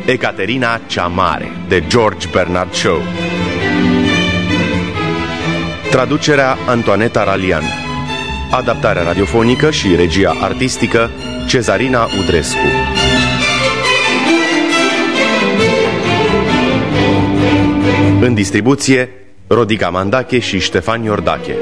Ecaterina cea Mare, de George Bernard Shaw. Traducerea Antoaneta Ralian. Adaptarea radiofonică și regia artistică Cezarina Udrescu. În distribuție Rodica Mandache și Ștefan Iordache.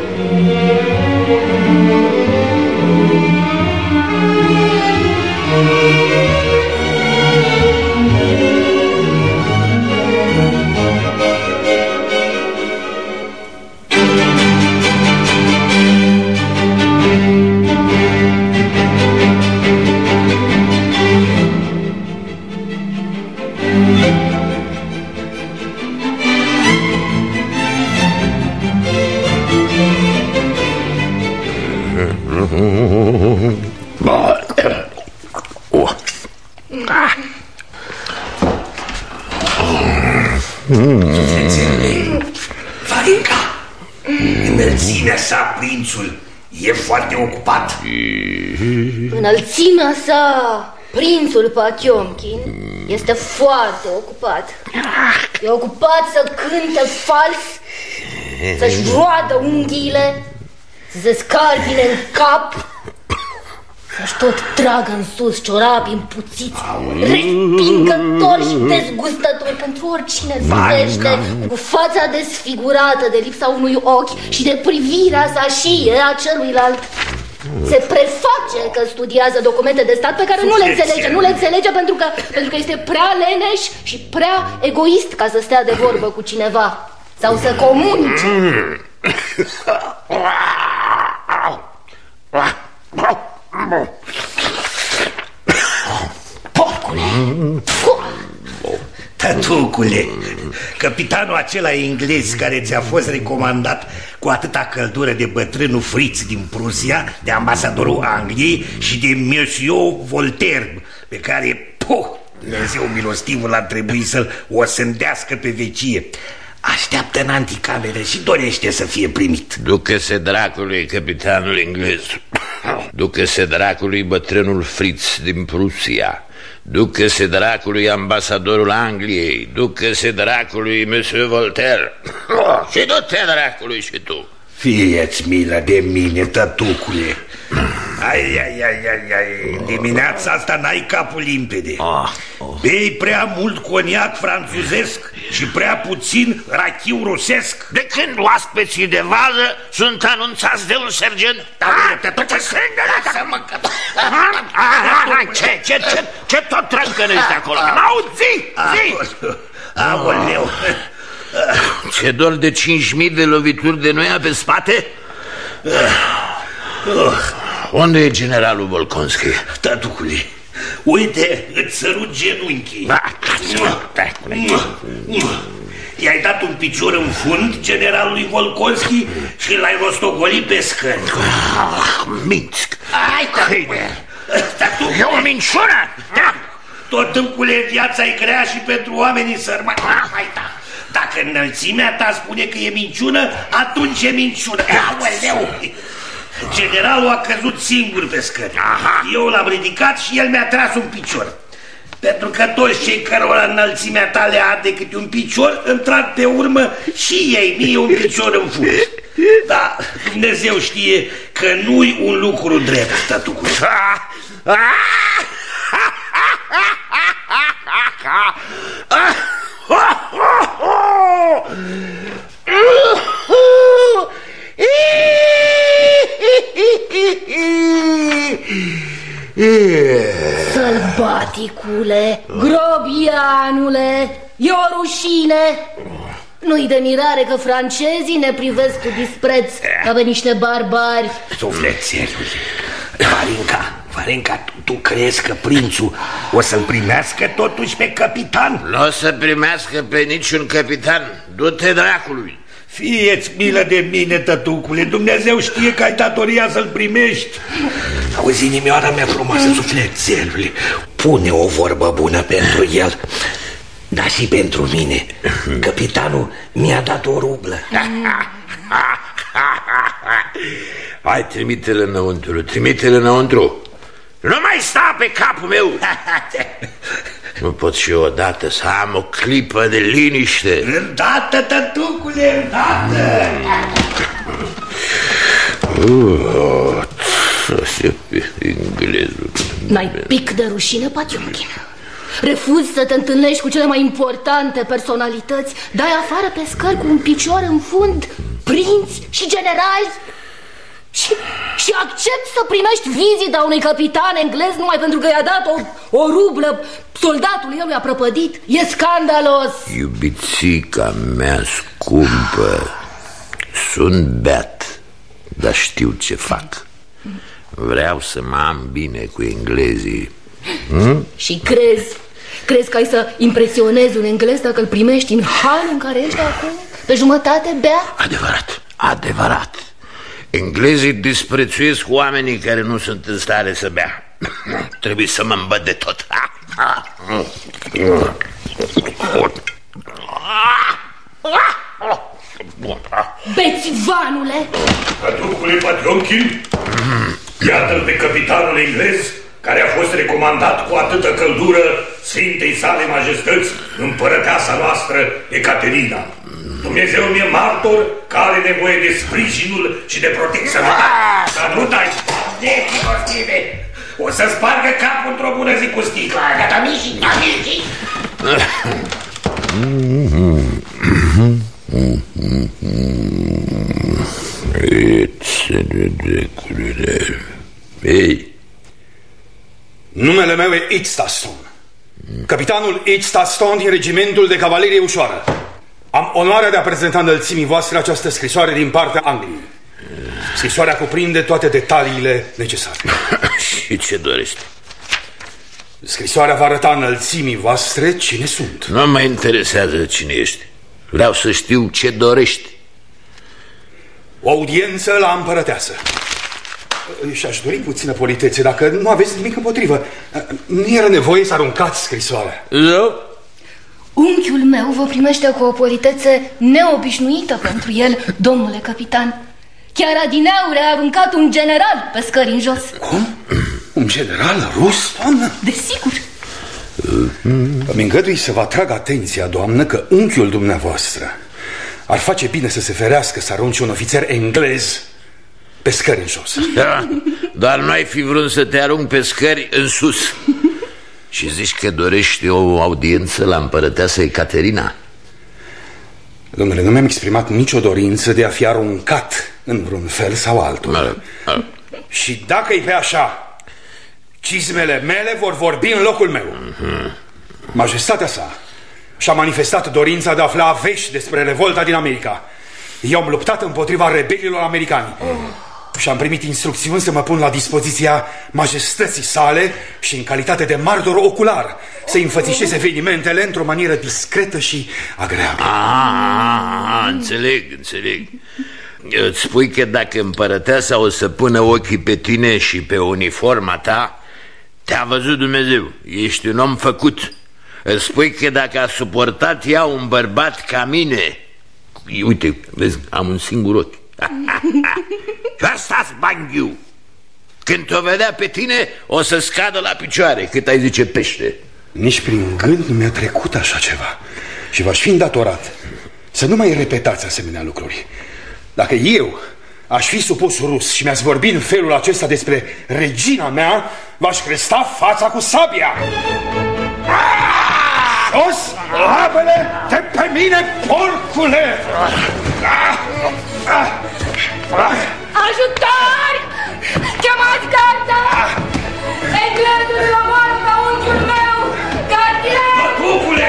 Varinca, înălțimea sa, prințul, e foarte ocupat. Înălțimea sa, prințul Patiomkin, este foarte ocupat. E ocupat să cânte fals, să-și roadă unghiile, să se scarpine în cap, să-și tot tragă în sus ciorapii împuțiți, respingători și dezgustători pentru oricine zărește, cu fața desfigurată de lipsa unui ochi și de privirea sa și a celuilalt. Se preface că studiază documente de stat pe care nu le înțelege. Nu le înțelege pentru că este prea leneș și prea egoist ca să stea de vorbă cu cineva sau să comunice. Porcule! Tătucule, capitanul acela englez care ți-a fost recomandat cu atâta căldură de bătrânul Fritz din Prusia, de ambasadorul Angliei și de Monsieur Voltaire, pe care, Dumnezeu milostivul, ar trebui să-l osândească pe vecie, așteaptă în anticameră și dorește să fie primit. Ducă-se dracului capitanul englez, ducă-se dracului bătrânul Fritz din Prusia, ducă-se dracului ambasadorul Angliei, ducă-se dracului Monsieur Voltaire. Și du-te dracului și tu. Fie-ți milă de mine, tătucule. Ai, dimineața asta n-ai capul limpede. Bei prea mult coniac franțuzesc și prea puțin rachiu rusesc. De când oaspeții de vază sunt anunțați de un sergent? Ce tot trâncănești acolo? Zi! Aoleu! Ce dor de 5.000 de lovituri de noia pe spate? Unde e generalul Volkonski? Tătucule, uite, îți sărut genunchii. I-ai dat un picior în fund generalului Volkonski și l-ai rostogolit pe scări. Minți! Tătucule, e o minciună! Tot tâmpule, viața e grea și pentru oamenii sărmani. Dacă înălțimea ta spune că e minciună, atunci e minciună. Aoleu! Generalul a căzut singur pe scări. Eu l-am ridicat și el mi-a tras un picior. Pentru că toți cei cărora înălțimea ta le arde câte un picior îmi trag pe urmă și ei mie un picior în fund. Da, Dumnezeu știe că nu-i un lucru drept, tătucule. Sălbaticule, grobianule, e o rușine. Nu-i de mirare că francezii ne privesc cu dispreț ca pe niște barbari. Sufletelule, Varenca, tu crezi că prințul o să-l primească totuși pe capitan? Nu o să primească pe niciun capitan. Du-te dracului. Fie-ți milă de mine, tătucule, Dumnezeu știe că ai datoria să-l primești. Auzi, inimioara mea frumoasă, sufletelule, pune o vorbă bună pentru el, dar și pentru mine. Capitanul mi-a dat o rublă. Hai, trimite-l înăuntru, trimite-l înăuntru. Nu mai sta pe capul meu. Nu pot și eu odată să am o clipă de liniște? Îndată, tătucule, îndată! Englezul. N-ai pic de rușine, Patiomkin? Refuzi să te întâlnești cu cele mai importante personalități? Dai afară pe scări cu un picior în fund prinți și generali? Și accept să primești vizita unui capitan englez numai pentru că i-a dat o rublă soldatului lui a prăpădit? E scandalos! Iubițica mea scumpă, sunt beat, dar știu ce fac. Vreau să mă am bine cu englezii. Și crezi că ai să impresionezi un englez dacă îl primești în halul în care ești acum? Pe jumătate beat? Adevărat. Englezii disprețuiesc oamenii care nu sunt în stare să bea. Trebuie să mă îmbăt de tot. Bețivanule! Tătucule Patiomkin, iată-l pe capitanul englez care a fost recomandat cu atâtă căldură Sfintei sale majestăți, împărăteasa noastră Ecaterina. Dumnezeu mi-e martor că are nevoie de sprijinul și de protecția mea. Dar nu dai! O să spargă capul într-o bună zi cu sticla. Gata, mici. Ei, numele meu e Eadstaston, capitanul Eadstaston din regimentul de cavalerie ușoară. Am onoarea de a prezenta înălțimii voastre această scrisoare din partea Angliei. Scrisoarea cuprinde toate detaliile necesare. Și ce dorești? Scrisoarea va arăta înălțimii voastre cine sunt. Nu mă interesează cine ești. Vreau să știu ce dorești. O audiență la împărăteasă. Și-aș dori puțină politețe, dacă nu aveți nimic împotrivă. Nu era nevoie să aruncați scrisoarea. Eu? Unchiul meu vă primește cu o politețe neobișnuită pentru el, domnule capitan. Chiar adineauri a aruncat un general pe scări în jos. Cum? Un general rus, doamnă? Desigur. Îmi îngădui să vă atrag atenția, doamnă, că unchiul dumneavoastră ar face bine să se ferească să arunce un ofițer englez pe scări în jos. Da, dar nu ai fi vrut să te arunc pe scări în sus. Și zici că dorești o audiență la împărăteasa Ecaterina? Domnule, nu mi-am exprimat nicio dorință de a fi aruncat în vreun fel sau altul. Și dacă-i pe așa, cizmele mele vor vorbi în locul meu. Majestatea sa și-a manifestat dorința de a afla vești despre revolta din America. Eu am luptat împotriva rebelilor americani și am primit instrucțiuni să mă pun la dispoziția majestății sale și în calitate de martor ocular să înfățișez evenimentele într-o manieră discretă și agreabilă. Înțeleg. Îți spui că dacă împărăteasa o să pună ochii pe tine și pe uniforma ta, te-a văzut Dumnezeu, ești un om făcut. Îți spui că dacă a suportat ea un bărbat ca mine, uite, vezi, am un singur ochi. Și asta-ți banghiu. Când te-o vedea pe tine, o să scadă la picioare, cât ai zice pește. Nici prin gând nu mi-a trecut așa ceva. Și v-aș fi îndatorat să nu mai repetați asemenea lucruri. Dacă eu aș fi supus rus și mi-ați vorbit în felul acesta despre regina mea, v-aș cresta fața cu sabia. Jos, labele-te pe mine, porcule! Ajutor! Chemați garda! Englezul la moartea unchiul meu! Gardier! Tătucule!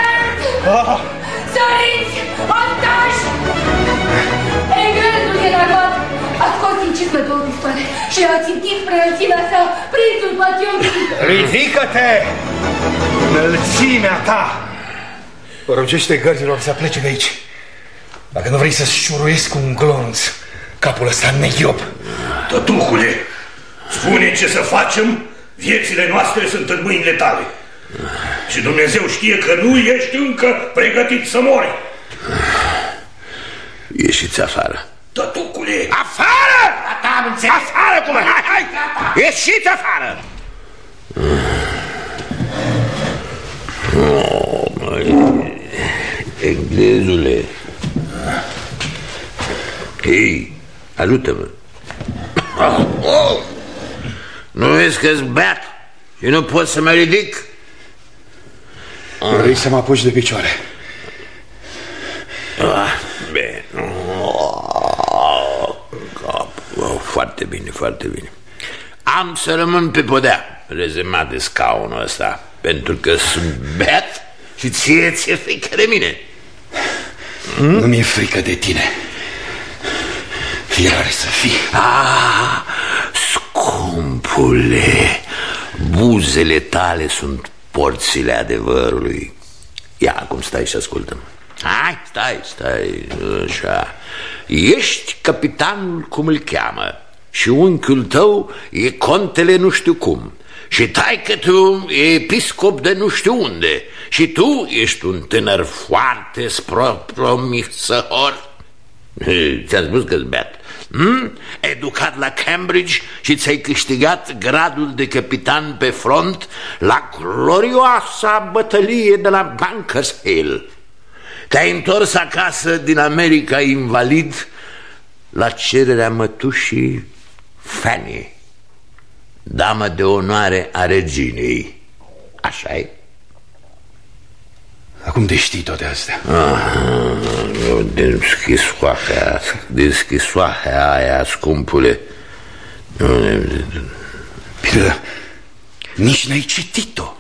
Săriți! Ostași! Englezul e înarmat! A scos din cizme pe o pistoare și a țintit spre înălțimea sa prințul Patiomkin! Ridică-te! Înălțimea ta! Poruncește gărzilor să plece de aici. Dacă nu vrei să-ți șuruiesc cu un glonț capul ăsta neghiob. Tătucule, spune ce să facem, viețile noastre sunt în mâinile tale. Și Dumnezeu știe că nu ești încă pregătit să mori. Ieșiți afară. Tătucule! Afară! Gata, am înțeles. Afară cu mine! Hai! Ieșiți afară! vitezule. Hei, ajută-mă. Nu vezi că-s beat și nu pot să mă ridic? Vrei să mă apuci de picioare? Bine. Foarte bine, foarte bine. Am să rămân pe podea, rezemat de scaunul ăsta, pentru că sunt beat și ție frică de mine. Nu mi-e frică de tine. Fiecare să fii. Scumpule, buzele tale sunt porțile adevărului. Ia, acum stai și ascultă-mă. Hai, stai, așa. Ești capitanul cum îl cheamă și unchiul tău e contele nu știu cum și taică-tu e episcop de nu știu unde și tu ești un tânăr foarte promisor. Ți-am spus că-s beat. Educat la Cambridge și ți-ai câștigat gradul de capitan pe front la glorioasa bătălie de la Bunker's Hill. Te-ai întors acasă din America invalid la cererea mătușii Fanny, damă de onoare a reginei. Așa-i? Acum te știi toate astea. Din schisoarea aia, scumpule. Bine, nici n-ai citit-o.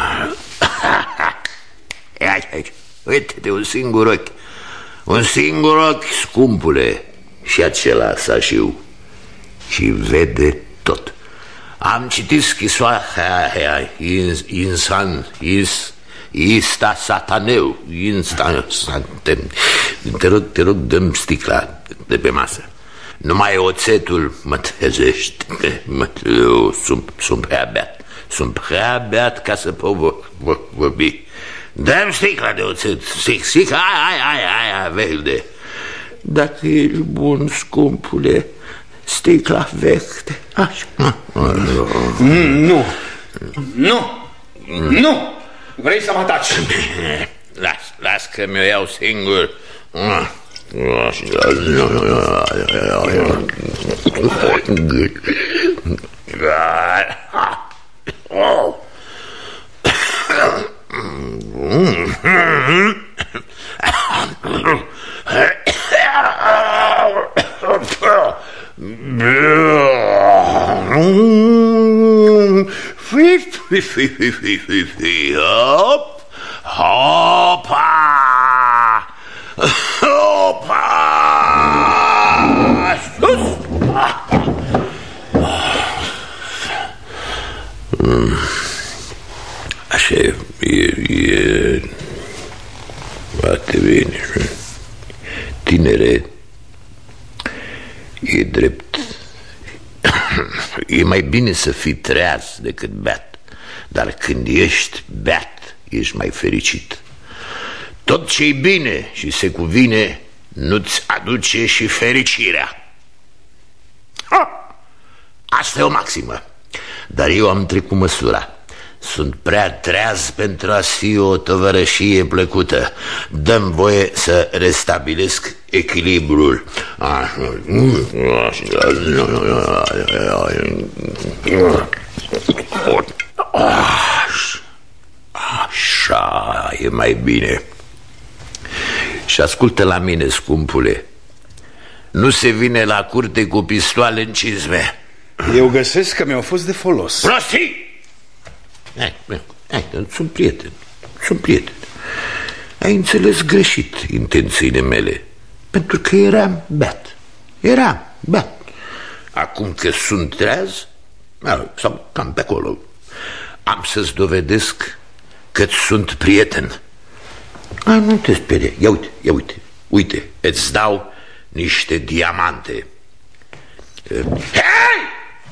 Aici. Uite-te, un singur ochi. Un singur ochi, scumpule. Și acela sașiu. Și vede tot. Am citit schisoarea aia. Ista sataneu. Te rog, dă-mi sticla de pe masă. Numai oțetul mă trezește. Sunt prea beat. Sunt prea beat ca să pot vorbi. Dă-mi sticla de oțet. Sticla, aia, verde. Dacă ești bun, scumpule, sticla verde. Așa. Nu. Vrei să mă taci? Las că mi-o iau singur. Hopa! Sus! Așa e foarte bine. Tinere, e drept. E mai bine să fii treaz decât beat. Dar când ești beat, ești mai fericit. Tot ce-i bine și se cuvine nu-ți aduce și fericirea. Asta e o maximă. Dar eu am trecut măsura. Sunt prea treaz pentru a fi o tovărășie plăcută. Dă-mi voie să restabilesc echilibrul. Așa e mai bine. Și ascultă la mine, scumpule. Nu se vine la curte cu pistoale în cizme. Eu găsesc că mi-au fost de folos. Prostii! Sunt prieten. Ai înțeles greșit intențiile mele. Pentru că eram beat. Acum că sunt treaz, sau cam pe acolo, am să-ți dovedesc că-ți sunt prieten. Nu te sperie. Ia uite, îți dau niște diamante. Hei!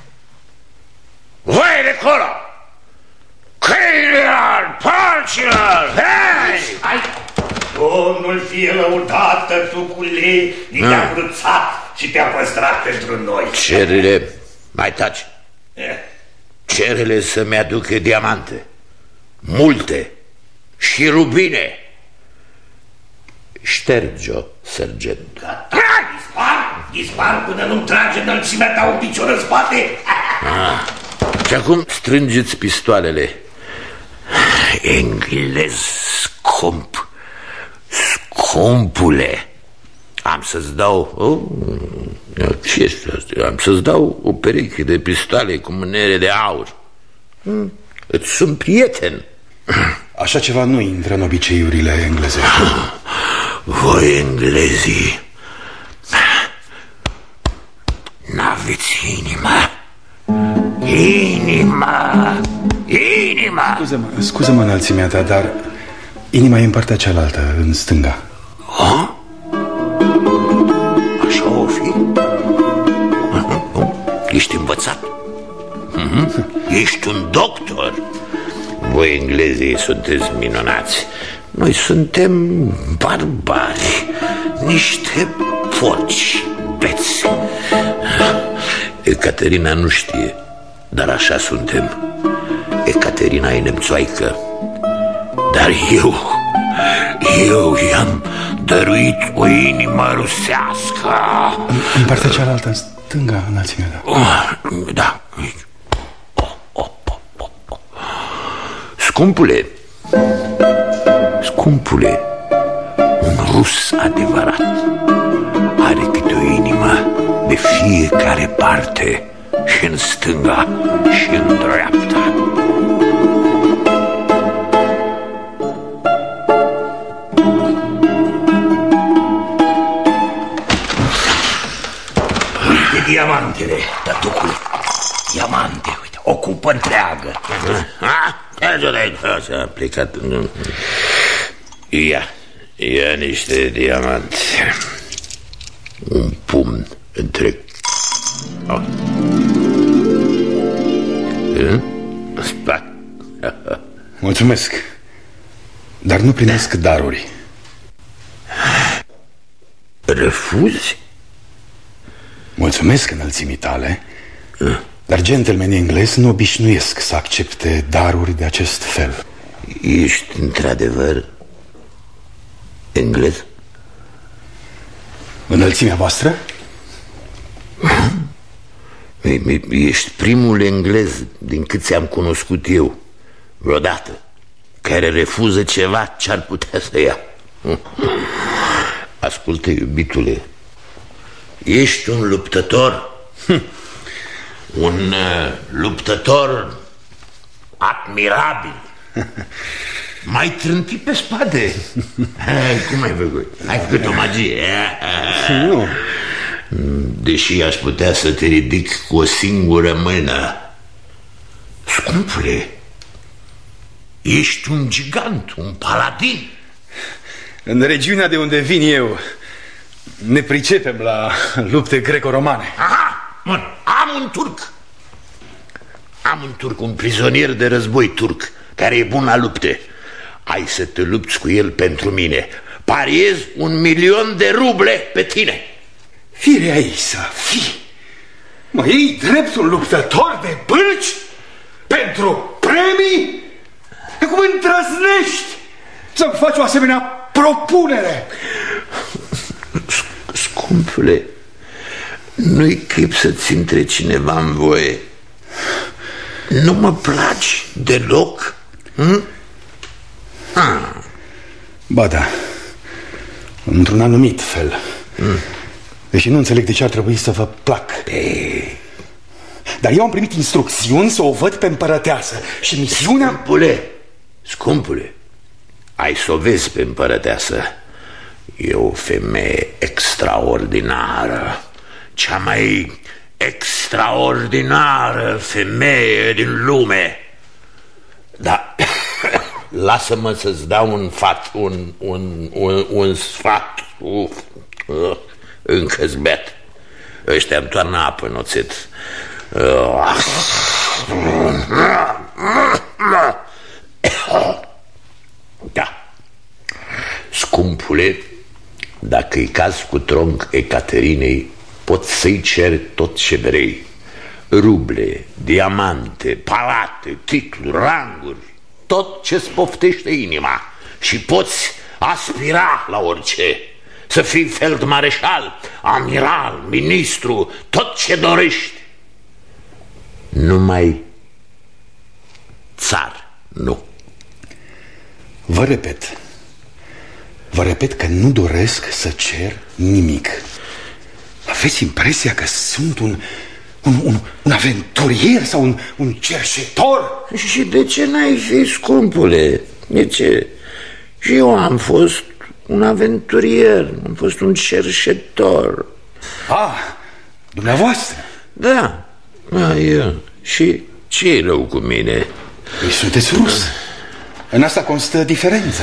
Voi de acolo! Câinilor, porcilor, hei! Hai! Domnul fie lăudat, tătucule, ni te-a cruțat și te-a păstrat pentru noi. Cerele, mai taci. Cerele să-mi aducă diamante, multe și rubine. Șterge-o, sergent. Dispar până nu-mi trage înălțimea ta un picior în spate. Și acum strângeți pistoalele. Englez scump, scumpule, am să-ți dau... ce este asta? Am să-ți dau o pereche de pistoale cu mânere de aur. Îți sunt prieten. Așa ceva nu intră în obiceiurile engleze. Voi, englezii, n-aveți inima. Inima. Scuză-mă înălțimea ta, dar inima e în partea cealaltă, în stânga. Așa o fi? Ești învățat? Ești un doctor? Voi, englezii, sunteți minunați. Noi suntem barbari, niște porci beți. Ecaterina nu știe, dar așa suntem. Ecaterina e nemțoaică, dar eu i-am dăruit o inimă rusească. În partea cealaltă, în stânga, înălțimea ta. Da. Scumpule, un rus adevărat are câte o inimă de fiecare parte, și în stânga și în dreapta. Uite diamantele, tătucule. Diamante, uite, o cupă întreagă. Așa a plecat. Ia niște diamanți. Un pumn întreg. Spac. Mulțumesc, dar nu primesc daruri. Refuzi? Mulțumesc înălțimii tale, dar gentlemenii englezi nu obișnuiesc să accepte daruri de acest fel. Ești într-adevăr englez? Înălțimea voastră? Ești primul englez din cât ți-am cunoscut eu vreodată care refuză ceva ce-ar putea să ia. Ascultă, iubitule, ești un luptător, un luptător admirabil. M-ai trântit pe spate. Cum ai făcut? Ai făcut o magie? Nu. Deși aș putea să te ridic cu o singură mână. Scumpule, ești un gigant, un paladin. În regiunea de unde vin eu ne pricepem la lupte greco-romane. Aha, bun, am un turc, un prizonier de război turc care e bun la lupte. Ai să te lupți cu el pentru mine. Pariez 1.000.000 de ruble pe tine. Firea ei să fii. Mă iei dreptul luptător de bâlci pentru premii? Cum îndrăznești să-mi faci o asemenea propunere? Scumpule, nu-i chip să-ți intre cineva în voie. Nu mă placi deloc? Ba da, într-un anumit fel. Deși nu înțeleg de ce ar trebui să vă plac. Dar eu am primit instrucțiuni să o văd pe împărăteasă și misiunea... Scumpule, ai să o vezi pe împărăteasă. E o femeie extraordinară, cea mai extraordinară femeie din lume. Da, lasă-mă să-ți dau un sfat. Încă-s beat. Ăștia-mi toarnă apă în oțet. Da. Scumpule, dacă-i caz cu tronc Ecaterinei, poți să-i ceri tot ce vrei. Ruble, diamante, palate, titluri, ranguri, tot ce-ți poftește inima. Și poți aspira la orice, să fii feldmareșal, amiral, ministru, tot ce dorești. Numai țar, nu. Vă repet că nu doresc să cer nimic. Aveți impresia că sunt un aventurier sau un cerșetor? Și de ce n-ai fi, scumpule? De ce? Și eu am fost un aventurier, am fost un cerșetor. Dumneavoastră? Da, eu. Și ce-i rău cu mine? Păi sunteți rus. În asta constă diferența.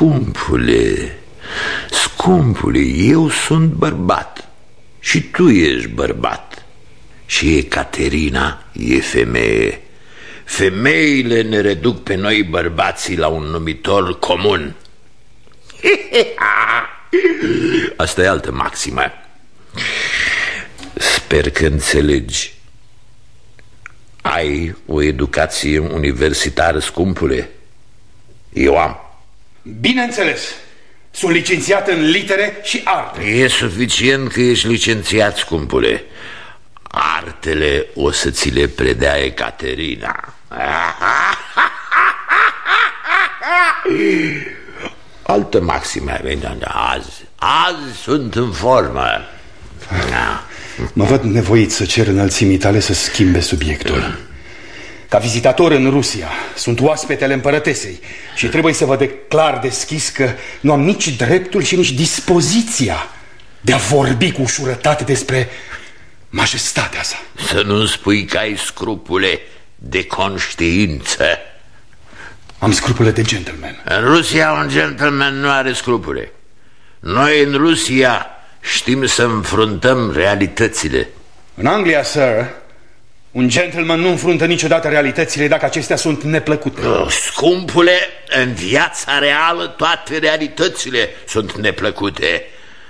Scumpule, eu sunt bărbat și tu ești bărbat. Și Ecaterina e femeie. Femeile ne reduc pe noi bărbații la un numitor comun. Asta e altă maximă. Sper că înțelegi. Ai o educație universitară, scumpule? Eu am. Bineînțeles. Sunt licențiat în litere și arte. E suficient că ești licențiat, scumpule. Artele o să ți le predea Ecaterina. Altă maximă. Azi sunt în formă. Mă văd nevoit să cer înălțimii tale să schimbe subiectul. Ca vizitator în Rusia, sunt oaspetele împărătesei și trebuie să vă declar deschis că nu am nici dreptul și nici dispoziția de a vorbi cu ușurătate despre majestatea sa. Să nu spui că ai scrupule de conștiință. Am scrupule de gentleman. În Rusia un gentleman nu are scrupule. Noi în Rusia știm să înfruntăm realitățile. În Anglia, sir, un gentleman nu înfruntă niciodată realitățile dacă acestea sunt neplăcute. Scumpule, în viața reală toate realitățile sunt neplăcute.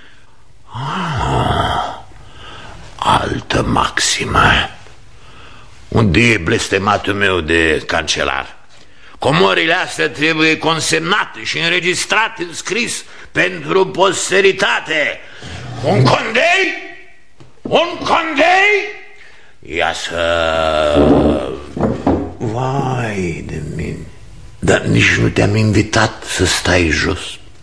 Altă maximă. Unde e blestematul meu de cancelar? Comorile astea trebuie consemnate și înregistrate în scris pentru posteritate. Un condei? Un condei? Ia să... Vai de mine. Dar nici nu te-am invitat să stai jos.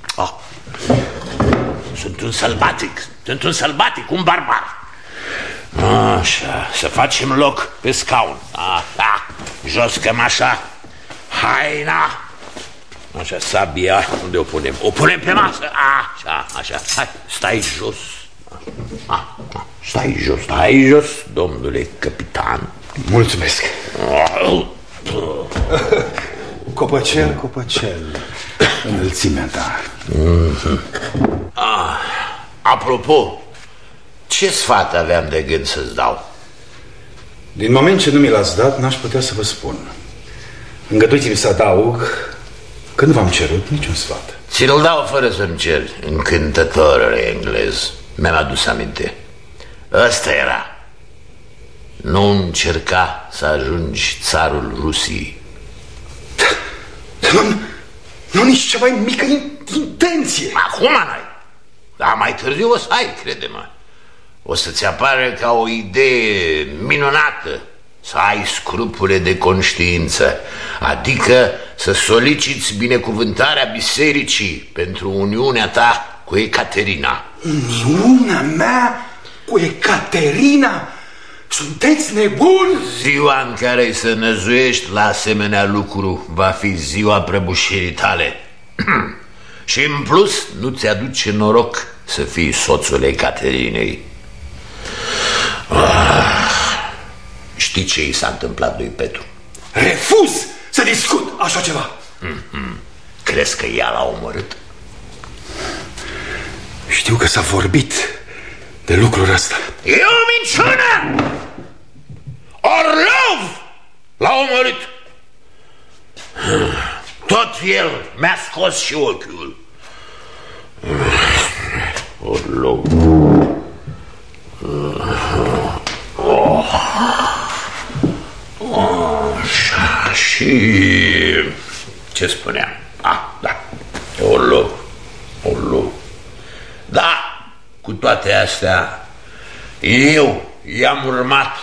Sunt un sălbatic, un barbar. Așa, să facem loc pe scaun. Jos cămașa, haina. Așa, sabia, unde o punem? O punem pe masă. Așa, hai, stai jos. Stai jos, domnule capitan. Mulțumesc. Copăcel, înălțimea ta. Apropo, ce sfat aveam de gând să-ți dau? Din moment ce nu mi l-ați dat, n-aș putea să vă spun. Îngăduiți-mi să adaug că nu v-am cerut niciun sfat. Ți-l dau fără să-mi ceri, încântătorule englez. Mi-am adus aminte. Ăsta era. Nu încerca să ajungi țarul Rusiei. Nu nici cea mai mică intenție. Acum n-ai. Dar mai târziu o să ai, crede-mă. O să-ți apară ca o idee minunată să ai scrupule de conștiință, adică să soliciți binecuvântarea bisericii pentru uniunea ta cu Ecaterina. Uniunea mea cu Ecaterina? Sunteți nebuni? Ziua în care îi să năzuiești la asemenea lucru va fi ziua prăbușirii tale. Și în plus nu ți-aduce noroc să fii soțul Ecaterinei. Știi ce i s-a întâmplat lui Petru? Refuz să discut așa ceva. Crezi că ea l-a omorât? Știu că s-a vorbit de lucrul ăsta. E o minciună! Orlov l-a omorât. Tot el mi-a scos și ochiul. Orlov. Așa, și ce spuneam? Da, Orlov. toate astea, eu i-am urmat.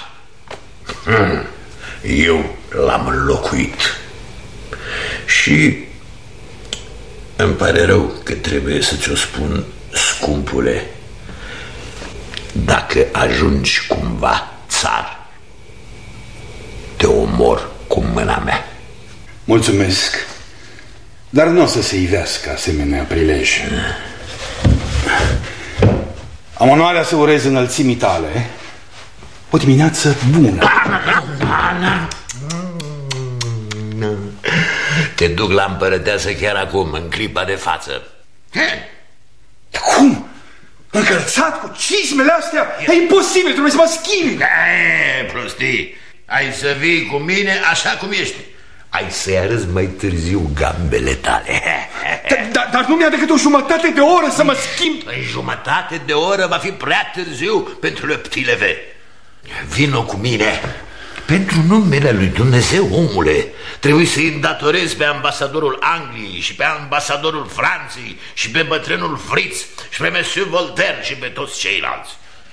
Eu l-am înlocuit. Și îmi pare rău că trebuie să ți-o spun, scumpule, dacă ajungi cumva țar, te omor cu mâna mea. Mulțumesc, dar nu o să se ivească asemenea prilej. Am onoarea să urez înălțimii tale o dimineață bună. Te duc la împărăteasă chiar acum, în clipa de față. Cum? Încălțat cu cizmele astea? E imposibil, trebuie să mă schimb. Prostii, ai să vii cu mine așa cum ești. Ai să-i arăți mai târziu gambele tale. Dar nu mi-a decât o jumătate de oră să mă schimb. În jumătate de oră va fi prea târziu pentru leptileve. Vino cu mine. Pentru numele lui Dumnezeu, omule, trebuie să-i îndatorezi pe ambasadorul Angliei și pe ambasadorul Franței și pe bătrânul Fritz și pe Monsieur Voltaire și pe toți ceilalți.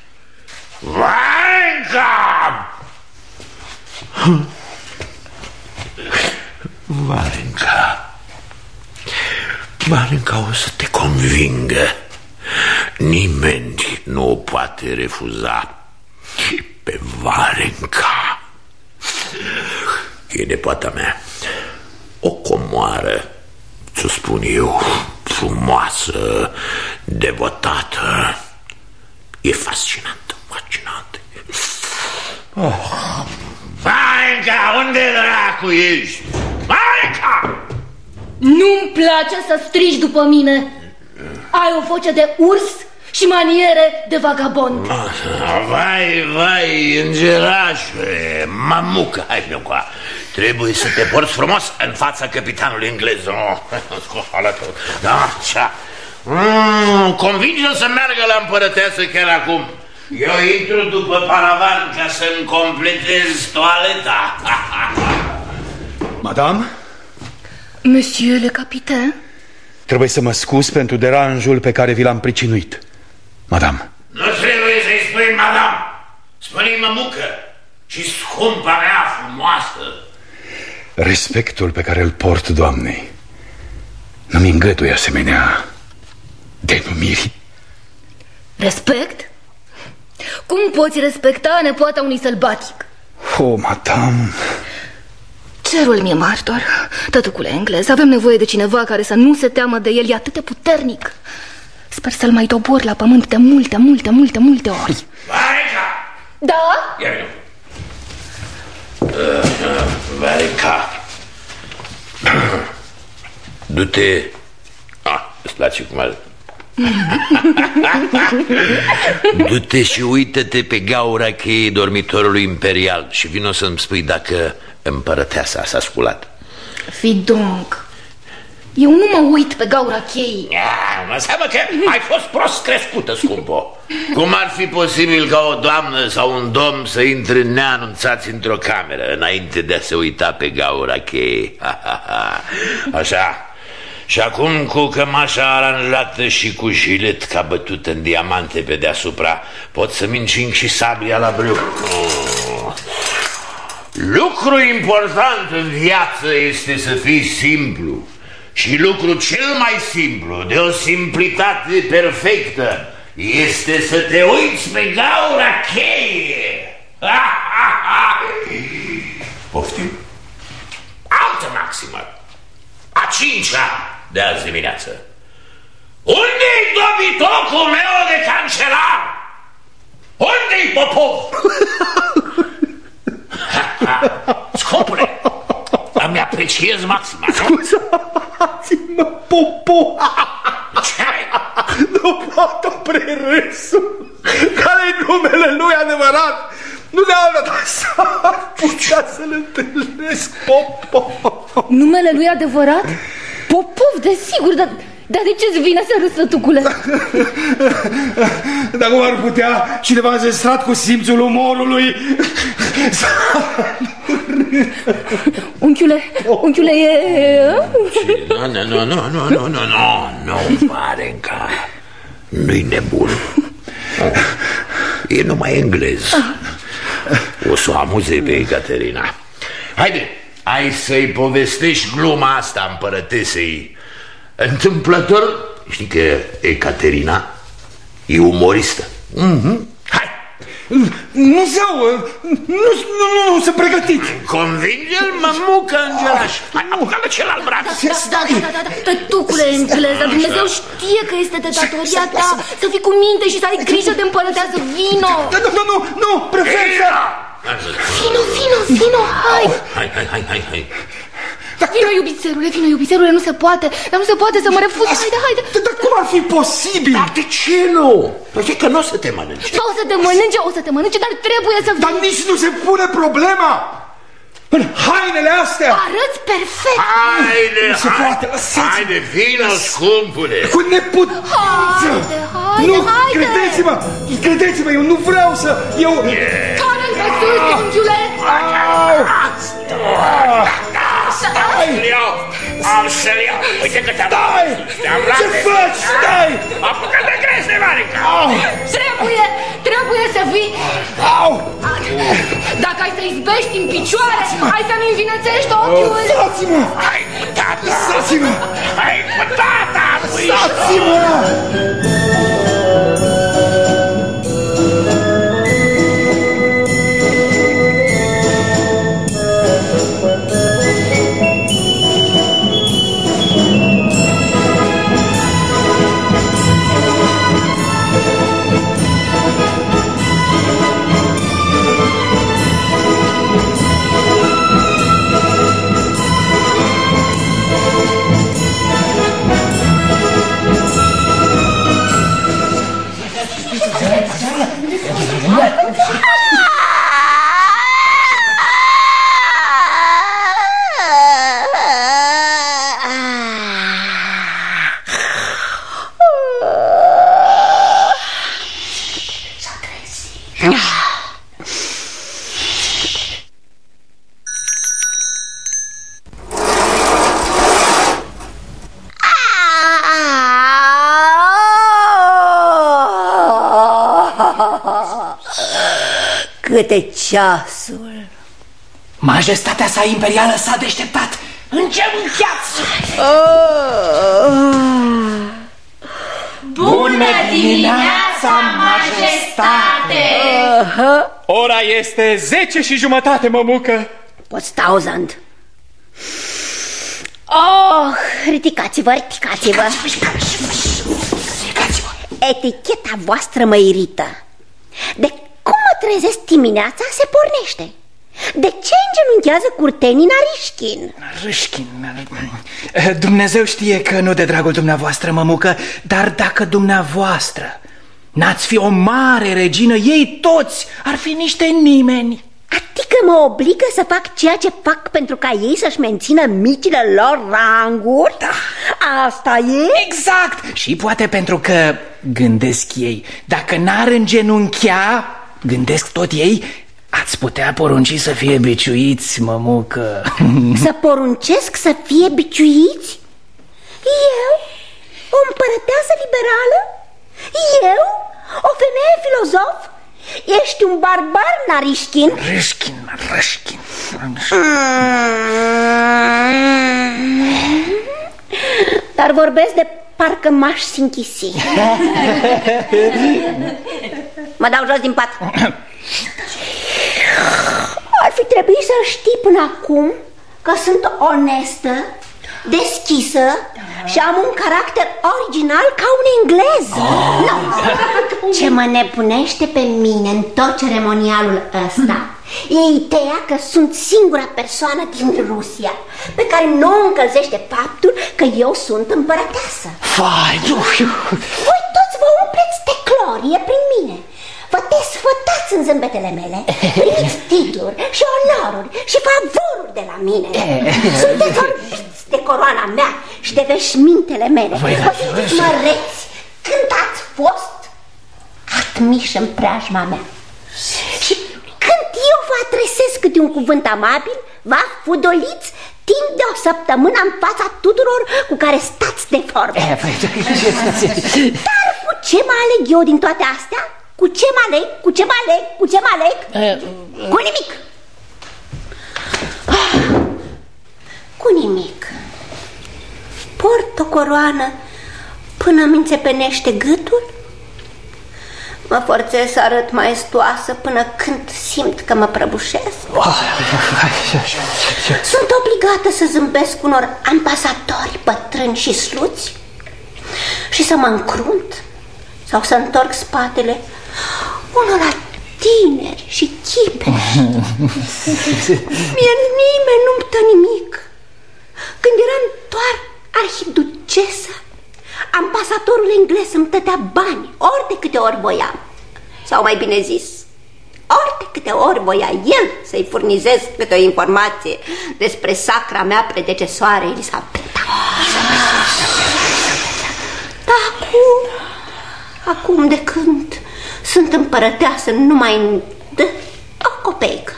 Varenka! Varenka o să te convingă. Nimeni nu o poate refuza pe Varenka. E nepoata mea, o comoară, ți-o spun eu, frumoasă, devotată. E fascinantă, fascinantă. Varenka, unde dracu ești? Varenka! Nu-mi place să strigi după mine. Ai o voce de urs și maniere de vagabond. Vai, îngerașule, mamucă, hai pe coa. Trebuie să te porți frumos în fața capitanului englez. Da, așa. Convinge-l să meargă la împărăteasă chiar acum. Eu intru după paravan ca să-mi completez toaleta. Madame? Monsieur le capitaine? Trebuie să mă scuz pentru deranjul pe care vi l-am pricinuit. Madame. Nu trebuie să-i spui, madame. Spune-i mămucă și scumpa mea frumoasă. Respectul pe care îl port doamnei nu-mi îngăduie asemenea denumiri. Respect? Cum poți respecta nepoata unui sălbatic? Madame. Cerul mi-e martor. Tătucule englez, avem nevoie de cineva care să nu se teamă de el. E atât de puternic. Sper să-l mai dobor la pământ de multe ori. Varenka! Da? Ia vino. Varenka, du-te. Îți place cum arăt. Du-te și uită-te pe gaura cheii dormitorului imperial și vino să-mi spui dacă împărăteasa s-a sculat. Fi donc. Eu nu mă uit pe gaura cheii. Înseamnă că ai fost prost crescută, scumpo. Cum ar fi posibil ca o doamnă sau un domn să intre neanunțați într-o cameră înainte de a se uita pe gaura cheii? Așa. Și acum cu cămașa aranjată și cu jilet ca bătut în diamante pe deasupra, pot să-mi încing și sabia la brâu. Lucru important în viață este să fii simplu. Și lucru cel mai simplu, de o simplitate perfectă, este să te uiți pe gaura cheie. Poftim? Altă maximă, a 5-a de azi dimineață. Unde-i dobitocul meu de cancelar? Unde-i Popov? Scumpule, îmi apreciez maxima. Scuzați-mă, Popov. Nu pot opri râsul. Care-i numele lui adevărat? Nu le-am dat s-ar putea să-l întâlnesc, Popov. Numele lui adevărat? Popov, desigur, dar de ce-ți vine să râzi, tătucule? Dar cum ar putea cineva înzestrat cu simțul umorului să... Unchiule e... Nu, Varenka, nu-i nebun. E numai englez. O să o amuze pe Ecaterina. Haide, hai să-i povestești gluma asta împărătesei. Întâmplător, știi că Ecaterina e umoristă. Hai! Nu zău, nu sunt pregătit. Convinge-l, mămucă, îngeraș. Hai, apucă-l celălalt braț. Da, tătucule englez, dar Dumnezeu știe că este de datoria ta să fii cu minte și să ai grijă de împărăteasă. Vino! Nu, prefer să... Vino, hai! Hai. Vino, iubițelule, nu se poate. Dar nu se poate să mă refuz. Haide. Dar cum ar fi posibil? Dar de ce nu? Păi că nu o să te mănânce. O să te mănânce, dar trebuie să vii. Dar nici nu se pune problema. În hainele astea. Arăți perfect. Haide, vină, scumpule. Cu neputință. Haide. Credeți-mă, eu nu vreau să... Care-l pe sus, unghiule? Am să-l iau. Uite că te-am luat. Ce faci? Stai! Apucă de crește, Marica. Trebuie să vii. Dacă ai să izbești în picioare, hai să-mi învinețești ochiul. Lăsați-mă! Hai cu tata! Lăsați-mă! Hai cu tata! Lăsați-mă! Câte ceasul? Majestatea sa imperială s-a deșteptat. Îngenunchiați! Bună dimineața, majestate! Ora este 10:30, mămucă. Poți 1000. Ridicați-vă. Eticheta voastră mă irită. De cum mă trezesc dimineața se pornește. De ce îngenunchează curtenii Narișchin? Narișchin? Dumnezeu știe că nu de dragul dumneavoastră, mămucă, dar dacă dumneavoastră n-ați fi o mare regină, ei toți ar fi niște nimeni. Adică mă obligă să fac ceea ce fac pentru ca ei să-și mențină micile lor ranguri? Da. Asta e? Exact! Și poate pentru că, gândesc ei, dacă n-ar îngenunchea, gândesc tot ei, ați putea porunci să fie biciuiți, mămucă. Să poruncesc să fie biciuiți? Eu? O împărăteasă liberală? Eu? O femeie filozof? Ești un barbar, Narișchin? Narișchin. Dar vorbesc de parcă m-aș sinchisi. Mă dau jos din pat. Ar fi trebuit să știi până acum că sunt onestă, deschisă și am un caracter original ca un englez. Ce mă nebunește pe mine în tot ceremonialul ăsta e ideea că sunt singura persoană din Rusia pe care nu o încălzește faptul că eu sunt împărăteasă. Voi toți vă umpleți de glorie prin mine. Vă desfătați în zâmbetele mele, primiți titluri și onoruri și favoruri de la mine. Sunteți orbiți de coroana mea și de veșmintele mele. Vă simțiți măreți când ați fost admiși în preajma mea. Și când eu vă adresez câte un cuvânt amabil, vă fudoliți timp de o săptămână în fața tuturor cu care stați de vorbă. Dar cu ce mă aleg eu din toate astea? Cu ce mă aleg? Cu ce mă aleg? Cu ce mă aleg? Cu nimic. Cu nimic. Port o coroană până mi înțepenește gâtul. Mă forțez să arăt maestoasă până când simt că mă prăbușesc. Sunt obligată să zâmbesc unor ambasadori bătrâni și sluți și să mă încrunt sau să întorc spatele unora tineri și chipeși. Mie nimeni nu-mi dă nimic. Când eram doar arhiducesă, ambasadorul englez îmi dădea bani ori de câte ori voiam. Sau mai bine zis, ori de câte ori voia el să-i furnizez câte o informație despre sacra mea predecesoare Elisabeta. Dar acum de când sunt împărăteasă, nu mai dă o copeică.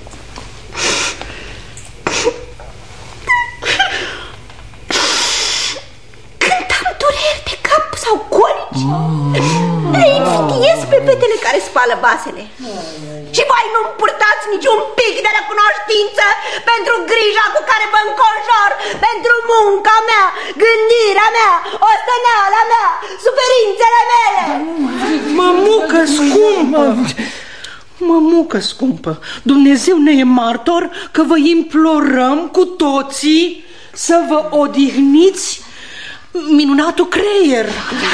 Când am dureri de cap sau colici, le invidiez pe fetele care spală vasele. Și voi nu-mi purtați niciun pic de recunoștință pentru grija cu care vă înconjor, pentru munca mea, gândirea mea, osteneala mea, suferințele mele. Mămucă scumpă! Mămucă scumpă, Dumnezeu ne e martor că vă implorăm cu toții să vă odihniți minunatul creier.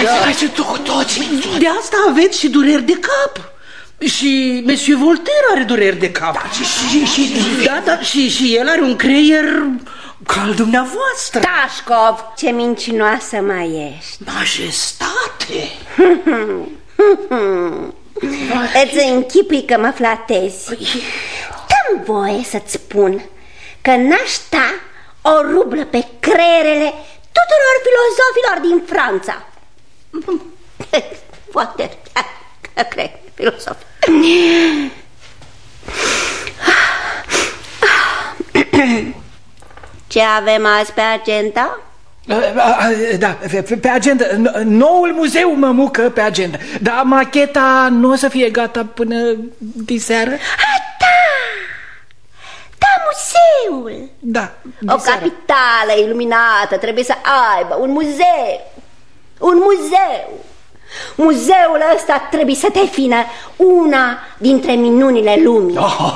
De asta aveți și dureri de cap. Și Monsieur Voltaire are dureri de cap. Și el are un creier ca al dumneavoastră. Tașcov, ce mincinoasă mai ești. Majestate! Îți închipui că mă flatezi. Dă-mi voie să-ți spun că n-aș sta o rublă pe creierele tuturor filozofilor din Franța. Poate, cred, filosofi. Ce avem azi pe agenda? Da, pe agenda. Noul muzeu, mămucă, pe agenda. Dar macheta nu o să fie gata până diseară? Da, muzeul. Da, o capitală iluminată trebuie să aibă un muzeu. Un muzeu. Muzeul ăsta trebuie să defină una dintre minunile lumii.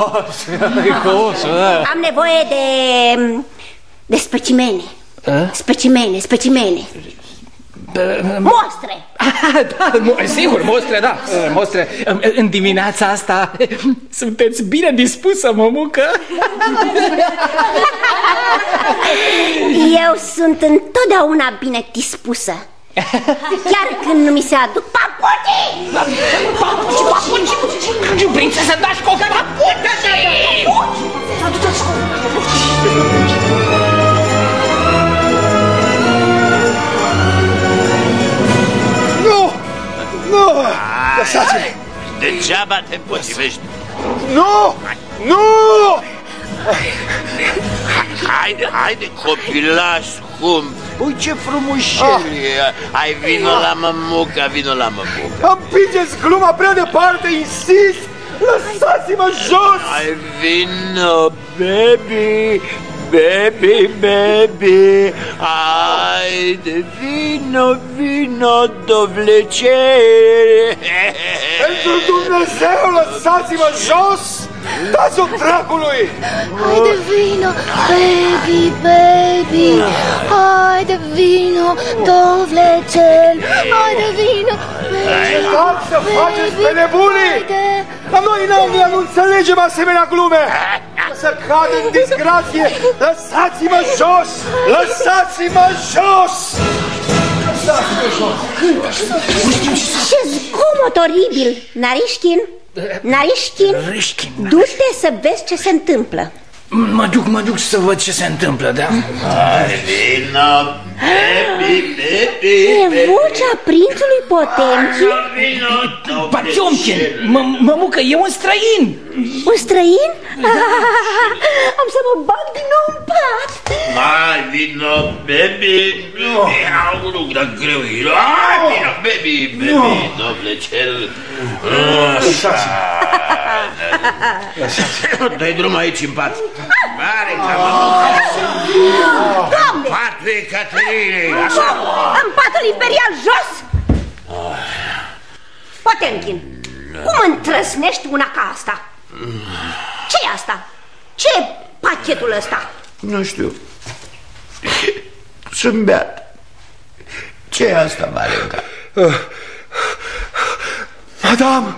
Am nevoie de specimene. Specimene. Mostre. Da, sigur, mostre, da. Mostre. În dimineața asta sunteți bine dispusă, mămucă? Eu sunt întotdeauna bine dispusă. Chiar când nu mi se aduc papucii. Prințesă Dașcov, Nu! Lăsați-mă! Degeaba te împotrivești. Nu! Nu! Haide, copilaș scump. Ui, ce frumușelie. Hai, vino la mămucă. Împingeți gluma prea departe, insist! Lăsați-mă jos! Hai, vino, baby, haide, vino, dovlecere. Pentru Dumnezeu, lăsați-mă jos! Dați-o dracului! Haide, vino, baby, haide, vino, dovlecel, haide, vino, Dați să faceți pe nebunii! Dar noi în Anglia nu înțelegem asemenea glume! Să cad în disgrație! Lăsați-mă jos! Lăsați-mă jos! Ce zgomot oribil! Narișchin, du-te să vezi ce se întâmplă. Mă duc să văd ce se întâmplă, da? Hai, vino, E vocea prințului Potemkin? Patiomkin, mămucă, e un străin. Un străin? Am să mă bag din nou în pat. Hai, vino, baby. Nu, dar greu. Hai, vino, baby. bebi, domnule cel. Dă-i drum aici în pat. Varenca, Doamne! patul Ecaterinei, așa. În patul imperial jos? Potemkin, cum întrăsnești una ca asta? Ce-i asta? Ce e pachetul ăsta? Nu știu. Sunt beat. Ce e asta, Varenca? Madame!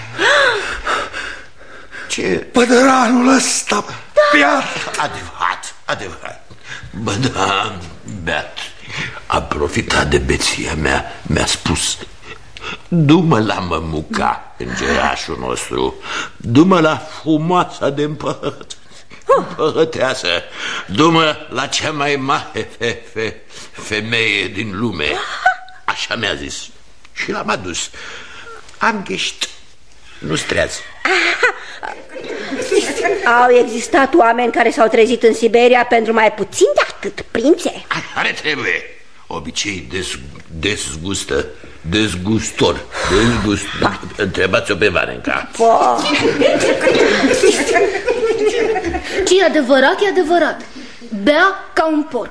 Ce? Pădăranul ăsta beat! Adevărat. Bă, da, beat. A profitat de beția mea, mi-a spus: du-mă la mămuca, îngerașul nostru, du-mă la frumoasa de împărăteasă, du-mă la cea mai mare femeie din lume. Așa mi-a zis. Și l-am adus. Am ghești. Nu-ți treazi. Au existat oameni care s-au trezit în Siberia pentru mai puțin de atât, prințe. Care trebuie. Obicei dezgustor. Întrebați-o pe Varenca. Ce e adevărat, e adevărat. Bea ca un porc.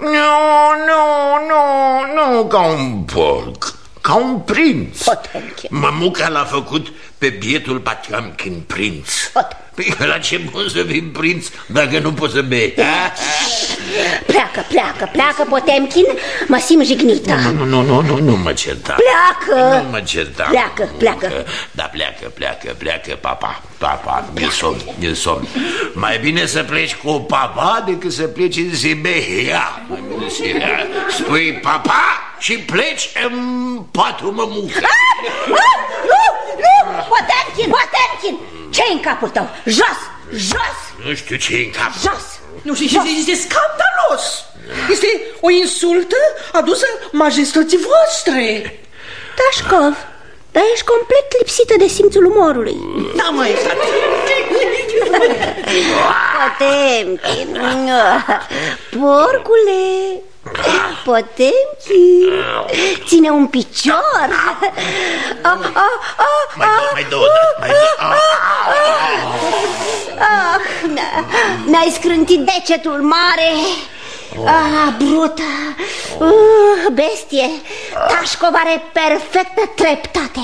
Nu ca un porc, ca un prinț. Mămuca l-a făcut pe bietul Potemkin prinț. Păi la ce bun să fii prinț dacă nu poți să bei? Pleacă, Potemkin, mă simt jignită. Nu mă certa. Pleacă. Nu mă certa. Pleacă. Da, pleacă, papa, e somn. Mai bine să pleci cu papa decât să pleci în Siberia. Spui papa și pleci în patul mămucă. Nu, Potemkin, ce-i în capul tău? Jos! Nu știu ce-i în cap. Jos! Nu știu, este scandalos. Este o insultă adusă majestății voastre. Dașcov, dar ești complet lipsită de simțul umorului. Da, măi, frate. Potemkin, porcule, Potemkin, ține un picior. Mai două. Mi-ai scrântit degetul mare. Brută, bestie. Dașcov are perfectă dreptate.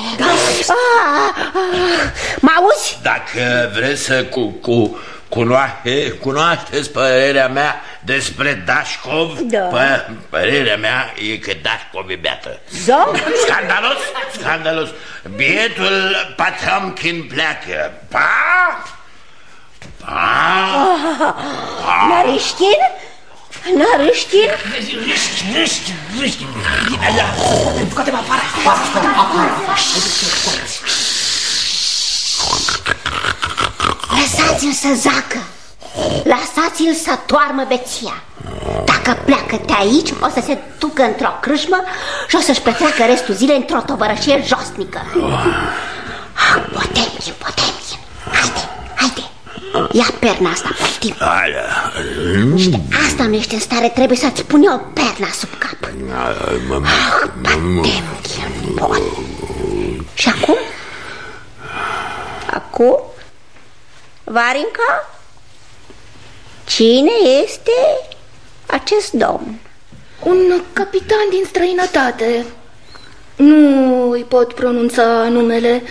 M-auzi? Dacă vreți să cunoașteți părerea mea despre Dașcov, părerea mea e că Dașcov e beată. Scandalos. Bietul Potemkin pleacă. Nărâștin? Scoate-mă afară. Lăsați-l să zacă. Lăsați-l să toarmă beția. Dacă pleacă de aici, o să se ducă într-o crâșmă și o să-și petreacă restul zilei într-o tovărășie josnică. Potemkin, haide. Ia perna asta, poftim. Asta nu ești în stare, trebuie să-ți pun eu perna sub cap. Potemkin, bun. Și acum? Varenca? Cine este acest domn? Un capitan din străinătate. Nu îi pot pronunța numele.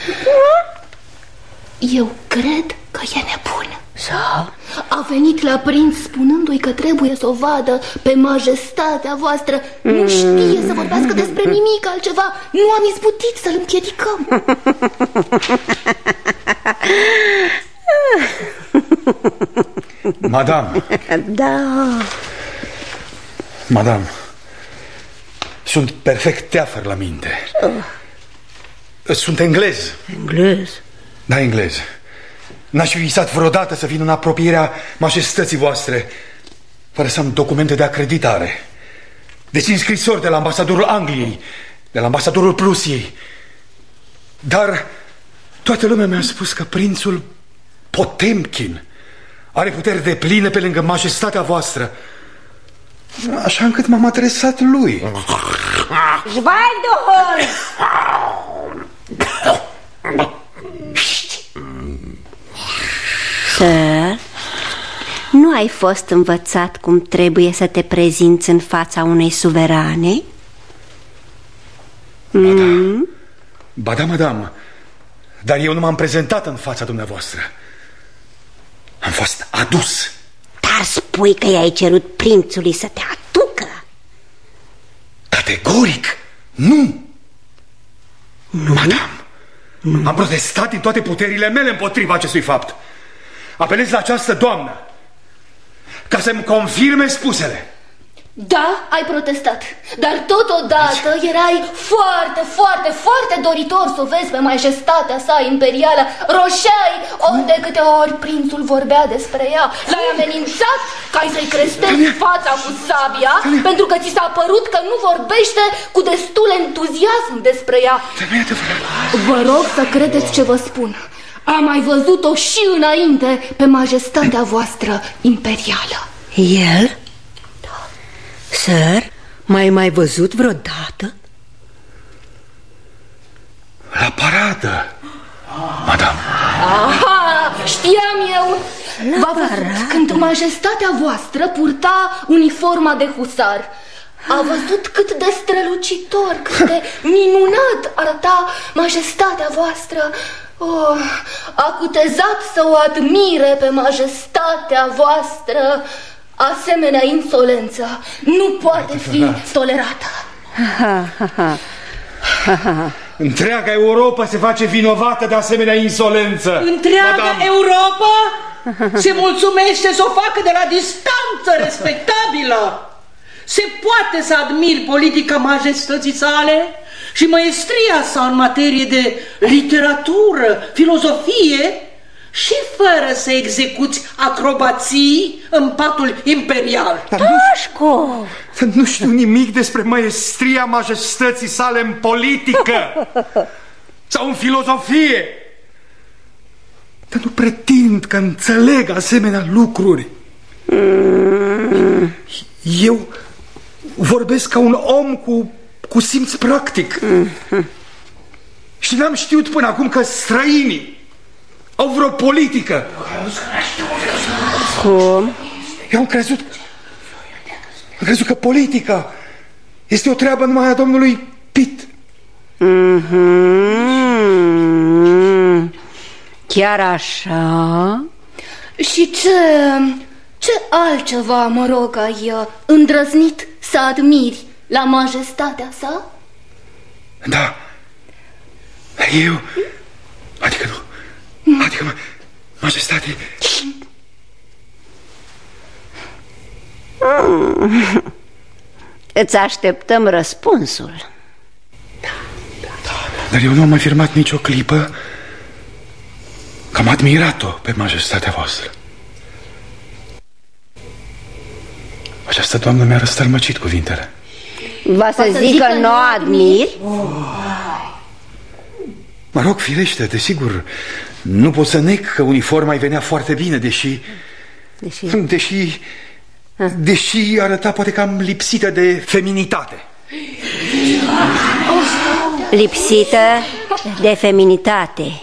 Eu cred că e nebun. Sau? A venit la prinț spunându-i că trebuie să o vadă pe majestatea voastră. Nu știe să vorbească despre nimic altceva. Nu am izbutit să-l împiedicăm. Madame. Da. Madame, sunt perfect teafăr la minte. Sunt englez. Englez? Da, englez. N-aș fi visat vreodată să vin în apropierea majestății voastre fără să am documente de acreditare. Dețin scrisori de la ambasadorul Angliei, de la ambasadorul Prusiei. Dar toată lumea mi-a spus că prințul Potemkin are puteri depline pe lângă majestatea voastră, așa încât m-am adresat lui. Schweindehund! ai fost învățat cum trebuie să te prezinți în fața unei suverane? Ba da, madame, dar eu nu m-am prezentat în fața dumneavoastră. Am fost adus. Dar spui că i-ai cerut prințului să te aducă. Categoric, nu. Madame, am protestat din toate puterile mele împotriva acestui fapt. Apelez la această doamnă ca să-mi confirme spusele. Da, ai protestat, dar totodată erai foarte, foarte, foarte doritor să o vezi pe majestatea sa imperială. Roșeai ori de câte ori prințul vorbea despre ea. L-ai amenințat ca să-i crestezi fața cu sabia, pentru că ți s-a părut că nu vorbește cu destul entuziasm despre ea. Vă rog să credeți ce vă spun. Am mai văzut-o și înainte pe majestatea voastră imperială. El? Sir, mai văzut vreodată? La paradă, madame. Aha, știam eu. V-a văzut când majestatea voastră purta uniforma de husar. A văzut cât de strălucitor, cât de minunat arăta majestatea voastră. Oh, a cutezat să o admire pe majestatea voastră. Asemenea insolență nu poate fi tolerată. Întreaga Europa se face vinovată de asemenea insolență. Întreaga Europa se mulțumește să o facă de la distanță respectabilă. Se poate să admiri politica majestății sale și maestria sa în materie de literatură, filozofie, și fără să execuți acrobații în patul imperial. Toșco! Nu știu nimic despre maestria majestății sale în politică sau în filozofie. Dar nu pretind că înțeleg asemenea lucruri. Eu vorbesc ca un om cu simț practic. Și n-am știut până acum că străinii au vreo politică. Cum? Eu am crezut că politica este o treabă numai a domnului Pitt. Chiar așa? Și ce altceva, mă rog, ai îndrăznit să admiri la majestatea sa? Da. Eu... Adică nu... Adică, majestate... Îți așteptăm răspunsul. Dar eu nu am afirmat nicio clipă că am admirat-o pe majestatea voastră. Această doamnă mi-a răstălmăcit cuvintele. Va să zică nu admiri? Mă rog, firește, desigur, nu pot să neg că uniforma îi venea foarte bine, deși arăta poate cam lipsită de feminitate. Lipsită de feminitate.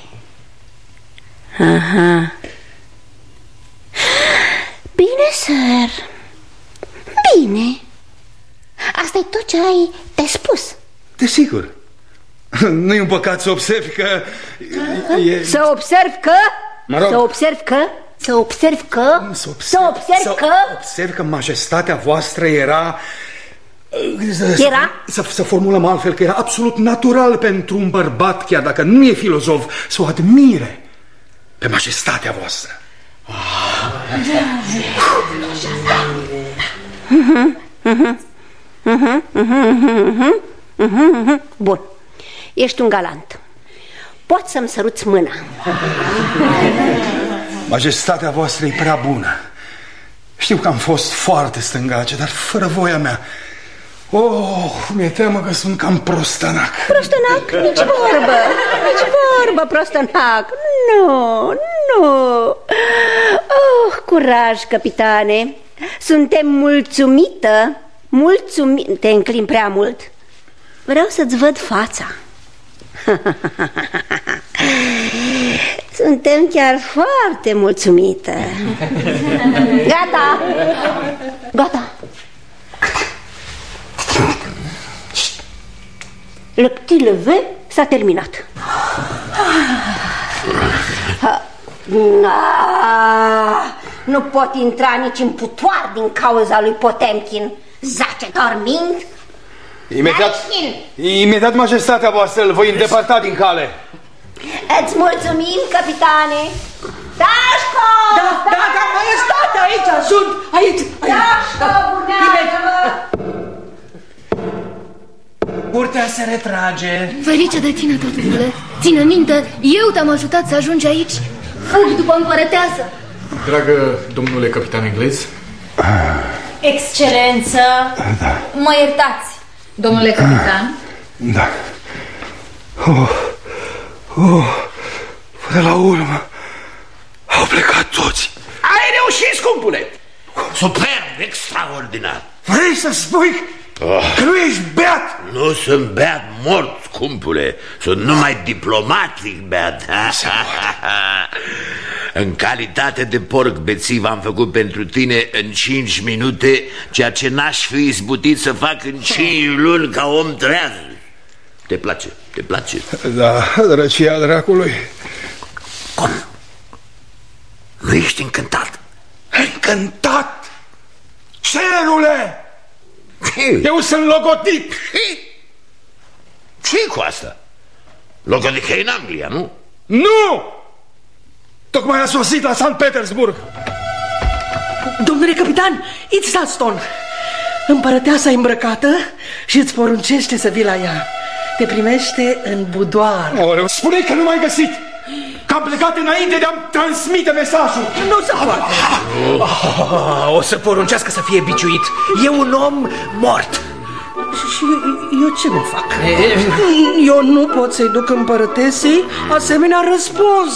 Aha. Bine, sir. Bine. Asta e tot ce ai de spus. Desigur. Nu-i un păcat să observi că... Să observ că? Mă rog. Să observ că? Să observ că? Să observ că? Observ că majestatea voastră era... Era? Să formulăm altfel, că era absolut natural pentru un bărbat, chiar dacă nu e filozof, să o admire pe majestatea voastră. Bun. Ești un galant. Poți să-mi săruți mâna. Majestatea voastră e prea bună. Știu că am fost foarte stângace, dar fără voia mea. Oh, mi-e teamă că sunt cam prostănac. Prostănac? Nici vorbă. Nici vorbă, prostănac. Nu. Oh, curaj, capitane. Suntem mulțumită. Te înclin prea mult. Vreau să-ți văd fața. Suntem chiar foarte mulțumită. Gata. Gata. Le petit lever s-a terminat. Nu pot intra nici în putoar din cauza lui Potemkin. Zace, dormind. Imediat, majestatea voastră, îl voi îndepărta din cale. Îți mulțumim, capitane. Dașco! Da, majestate, aici sunt, aici. Dașco, urmează-mă! Curtea se retrage. Ferice de tine, tătucule. Ține minte, eu te-am ajutat să ajungi aici. Fug după împărăteasă. Dragă domnule capitan englez. Excelență, da. Mă iertați, domnule capitan. Da. Până la urmă au plecat toți. Ai reușit, scumpule. Superb, extraordinar. Vrei să spui că nu ești beat? Nu sunt beat, mort, scumpule. Sunt numai diplomatic beat. În calitate de porc bețiv am făcut pentru tine în 5 minute ceea ce n-aș fi izbutit să fac în 5 luni ca om treaz. Te place? Te place? Da, drăcia dracului. Cum? Nu ești încântat? Încântat? Cerule! Eu sunt logotip. Ce-i cu asta? Logotică e în Anglia, nu? Nu! Tocmai a sosit la Sankt Petersburg. Domnule capitan, Itzaston, împărăteasa îmbrăcată și îți poruncește să vii la ea. Te primește în budoar. Spune că nu m-ai găsit, că am plecat înainte de a-mi transmite mesajul. Nu se poate. O să poruncească să fie biciuit. E un om mort. Și eu ce mă fac? Eu nu pot să-i duc împărătesei asemenea răspuns.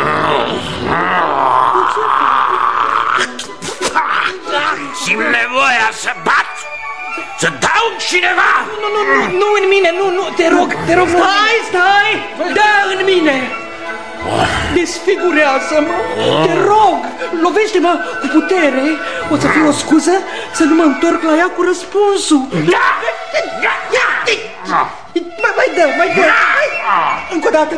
Simt nevoia să bat? Să dau cineva? Nu în mine, nu, te rog. Stai, da în mine. Desfigurează-mă, te rog, lovește-mă cu putere. O să fie o scuză să nu mă întorc la ea cu răspunsul. Mai dă. Încă o dată.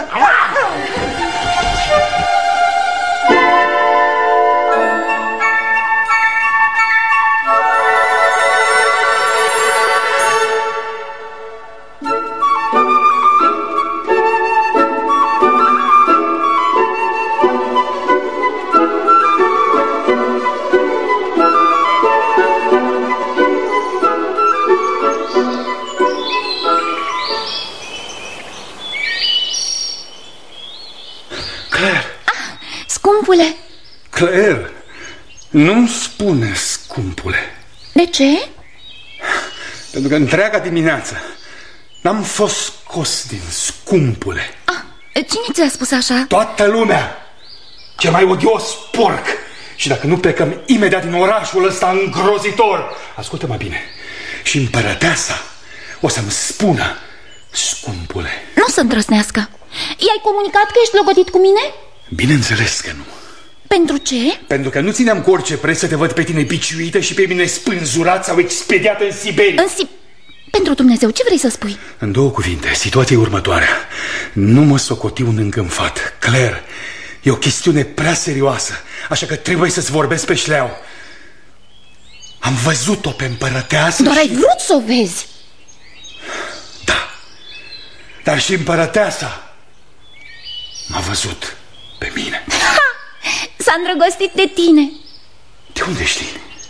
Scumpule. Claire, nu-mi spune scumpule. De ce? Pentru că întreaga dimineață n-am fost scos din scumpule. Cine ți-a spus așa? Toată lumea. Cel mai odios porc. Și dacă nu plecăm imediat din orașul ăsta îngrozitor, ascultă-mă bine, și împărăteasa o să-mi spună scumpule. Nu o să îndrăznească. I-ai comunicat că ești logodit cu mine? Bineînțeles că nu. Pentru ce? Pentru că nu țineam cu orice preț să te văd pe tine biciuită și pe mine spânzurat sau expediat în Siberia. Pentru Dumnezeu, ce vrei să spui? În 2 cuvinte, situația e următoarea. Nu mă socoti un încânfat. Claire, e o chestiune prea serioasă, așa că trebuie să-ți vorbesc pe șleau. Am văzut-o pe împărăteasă. Doar ai vrut să o vezi. Da, dar și împărăteasa m-a văzut pe mine. S-a îndrăgostit de tine. De unde știi?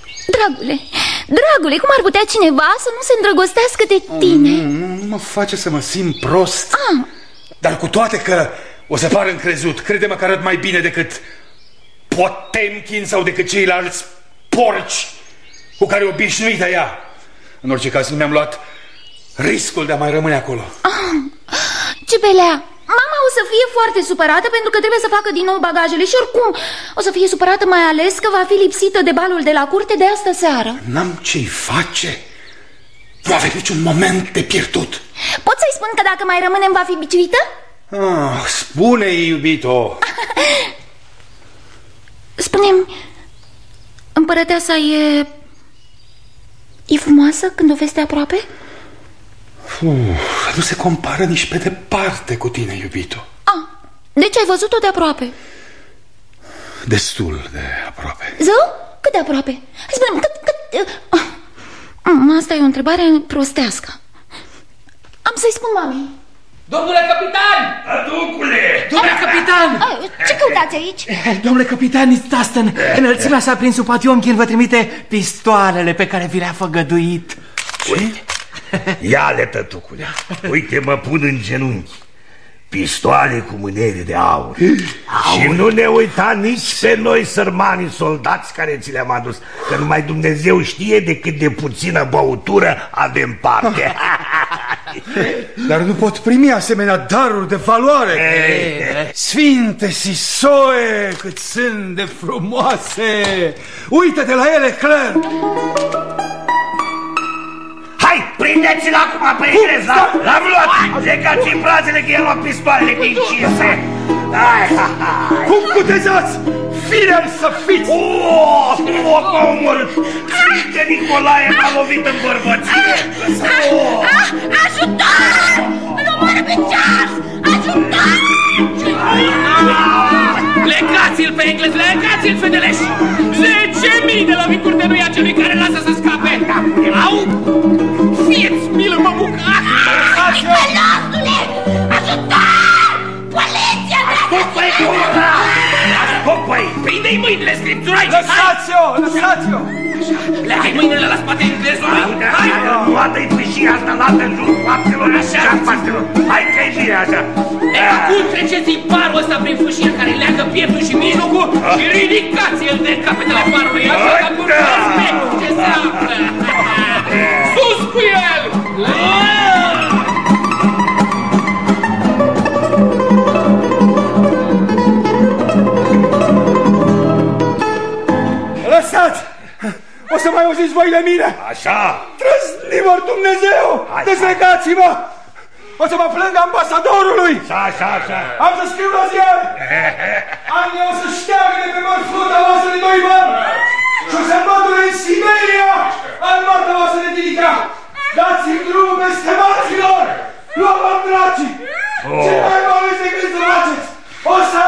Dragule, cum ar putea cineva să nu se îndrăgostească de tine? Nu mă face să mă simt prost. Dar cu toate că o să par încrezut, crede-mă că arăt mai bine decât Potemkin sau decât ceilalți porci cu care e obișnuită ea. În orice caz nu mi-am luat riscul de a mai rămâne acolo. Ce belea! Mama o să fie foarte supărată pentru că trebuie să facă din nou bagajele și oricum o să fie supărată mai ales că va fi lipsită de balul de la curte de astă seară. N-am ce-i face. Nu avem niciun moment de pierdut. Poți să-i spun că dacă mai rămânem va fi biciuită? Spune-i, iubito. Spune-mi, împărăteasa e frumoasă când o vezi de aproape? Nu se compară nici pe departe cu tine, iubito. Deci ai văzut-o de aproape? Destul de aproape. Zău? Cât de aproape? Spune-mi, asta e o întrebare prostească. Am să-i spun mamei. Domnule capitan! Domnule capitan! Ce căutați aici? Domnule capitan East-Aston, înălțimea sa prin Potiomkin vă trimite pistoalele pe care vi le-a făgăduit. Ce? Ia-le, tătucule. Uite, mă pun în genunchi. Pistoale cu mânere de aur. Și nu ne uita nici pe noi, sărmanii soldați care ți le-am adus, că numai Dumnezeu știe de cât de puțină băutură avem parte. Dar nu pot primi asemenea daruri de valoare. Sfinte Sisoe, cât sunt de frumoase. Uită-te la ele, Claire. Hai, prindeți-l acum pe englez, l-am luat! Legați-i brațele că i-a luat pistoalele din cinse! Cum putezați? Fireri să fiți! O, că omorât! Sfinte Nicolae m-a lovit în bărbăție! Ajutor! Îl omoară pe ceas! Ajutor! Legați-l pe englez, legați-l, feteleși! 10.000 de lovituri de nuia celui care lasă să scape! Au! Fieți milă, mă bucă! Pelostule! Ajutor! Poliția! Ascopă-i! Prinde-i mâinile, scripțuraici! Lăsați-o! Lăsați-o! Leagă-i mâinile la spate englezului! Hai! Luată-i pâșia asta, lasă în jurul faptelor și a faptelor! Hai că-i bine așa! Acum treceți-i parul ăsta prin fâșia care leagă pieptul și mijlocul și ridicați-l de capetele parului așa ca cu respect ce se află! Sus cu el! Lăsați! O să mai auziți voi de mine! Așa! Trăznivor Dumnezeu! Dezlegați-mă! O să mă plâng ambasadorului! Așa! Am să scriu la ziare! Anglia o să șteargă de pe mărfruta voastră de 2 bani și o să mă duc în Siberia armata voastră de tilica! Dați-mi drumul peste marților! Luă-mă dracii! Ce mai mă ales de când să faceți? O să...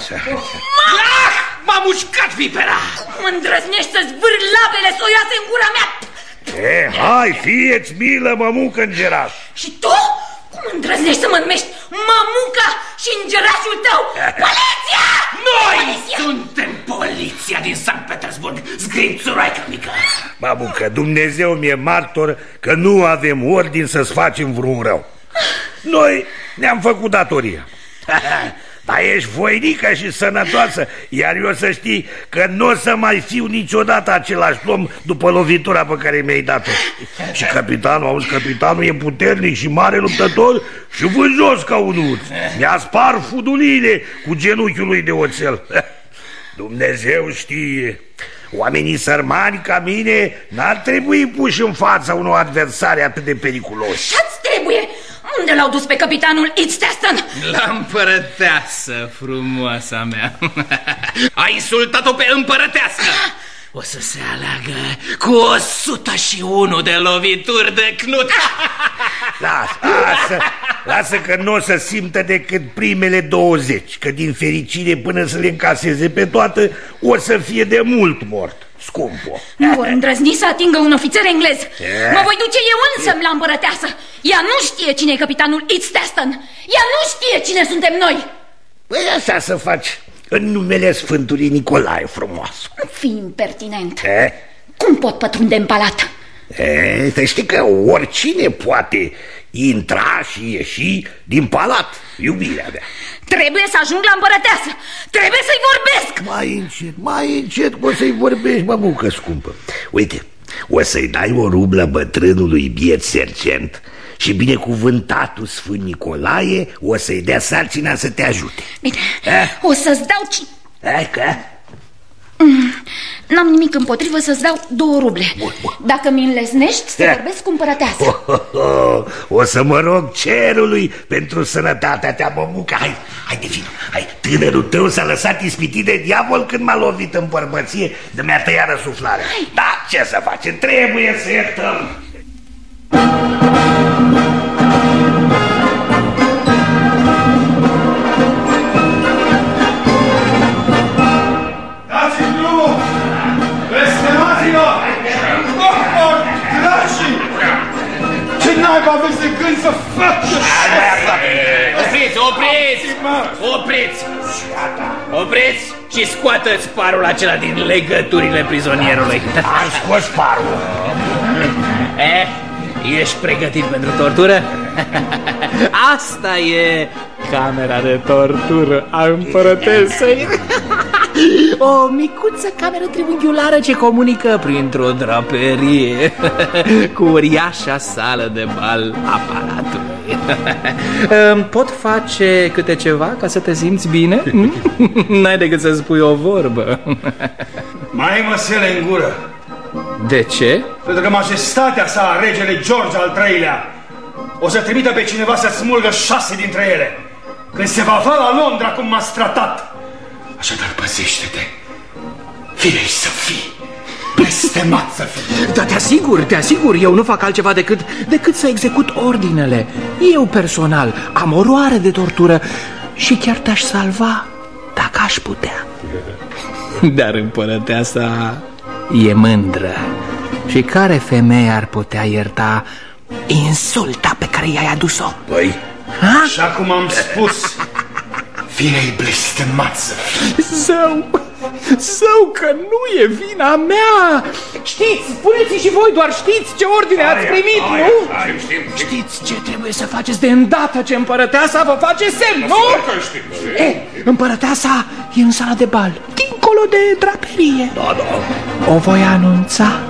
M-a mușcat vipera! Cum îndrăznești să-ți vârli labele soioase în gura mea? Hai, fie-ți milă, mămucă îngeraș! Și tu? Cum îndrăznești să mă numești mămuca și îngerașul tău? Poliția! Noi suntem poliția din Sankt Petersburg, scripțuraică mică! Mămucă, Dumnezeu mi-e martor că nu avem ordin să-ți facem vreun rău. Noi ne-am făcut datoria. Dar ești voinică și sănătoasă, iar eu să știi că nu o să mai fiu niciodată același om după lovitura pe care mi-ai dat-o. Și capitanul e puternic și mare luptător și vânjos ca un urs. Mi-a spart fuduliile cu genunchiul lui de oțel. Dumnezeu știe, oamenii sărmani ca mine n-ar trebui puși în fața unor adversari atât de periculoși. Ce-ți trebuie? Unde l-au dus pe capitanul East-Aston? La împărăteasă, frumoasa mea. A insultat-o pe împărăteasă. O să se aleagă cu 101 de lovituri de cnut. Lasă că nu o să simtă decât primele 20, că din fericire până să le încaseze pe toate o să fie de mult mort. Scumpo. Nu vor îndrăzni să atingă un ofițer englez. Mă voi duce eu însă la împărăteasă. Ea nu știe cine e capitanul East-Aston. Ea nu știe cine suntem noi. Păi așa să faci în numele Sfântului Nicolae, frumoasă. Nu fi impertinent. Cum pot pătrunde în palat? Să știi că oricine poate intra și ieși din palat, iubirea mea. Trebuie să ajung la împărăteasă. Trebuie să-i vorbesc. Mai încet o să-i vorbești, mămucă scumpă. Uite, o să-i dai o rublă bătrânului biet sergent și binecuvântatul Sfânt Nicolae o să-i dea sarcina să te ajute. Bine, o să-ți dau N-am nimic împotrivă să-ți dau 2 ruble. Dacă mi înlesnești să vorbesc cu împărăteasa. O să mă rog cerului pentru sănătatea ta, mămuca. Hai de fin, hai. Tânărul tău s-a lăsat ispitit de diavol când m-a lovit în bărbăție de mi-a tăiat răsuflarea. Da, ce să facem? Trebuie să iertăm. Dați-mi drumul! Blestemați-vă! Dragii! Ce naiba aveți de gând să faceți? Opriți și scoată-ți parul acela din legăturile prizonierului. Am scos parul. Ești pregătit pentru tortură? Asta e camera de tortură a împărătesei. O micuță cameră triunghiulară ce comunică printr-o draperie cu uriașa sală de bal a palatului. Pot face câte ceva ca să te simți bine? N-ai decât să spui o vorbă. Mai ai măsele în gură. De ce? Pentru că majestatea sa, regele George al III-lea, o să trimită pe cineva să smulgă 6 dintre ele când se va afla la Londra cum m-ați tratat. Așadar păzește-te. Fie să fii. Blestemat să fii. Da, te asigur, eu nu fac altceva decât să execut ordinele. Eu personal am oroare de tortură și chiar te-aș salva dacă aș putea. Dar împărăteasa e mândră. Și care femeie ar putea ierta insulta pe care i-ai adus-o? Păi, așa cum am spus, fie-i blestemat să fii. Zău că nu e vina mea. Știți, spuneți și voi, doar știți ce ordine ați primit, nu? Știți ce trebuie să faceți de îndată ce împărăteasa vă face semn, nu? Împărăteasa e în sala de bal, dincolo de draperie. Da. O voi anunța.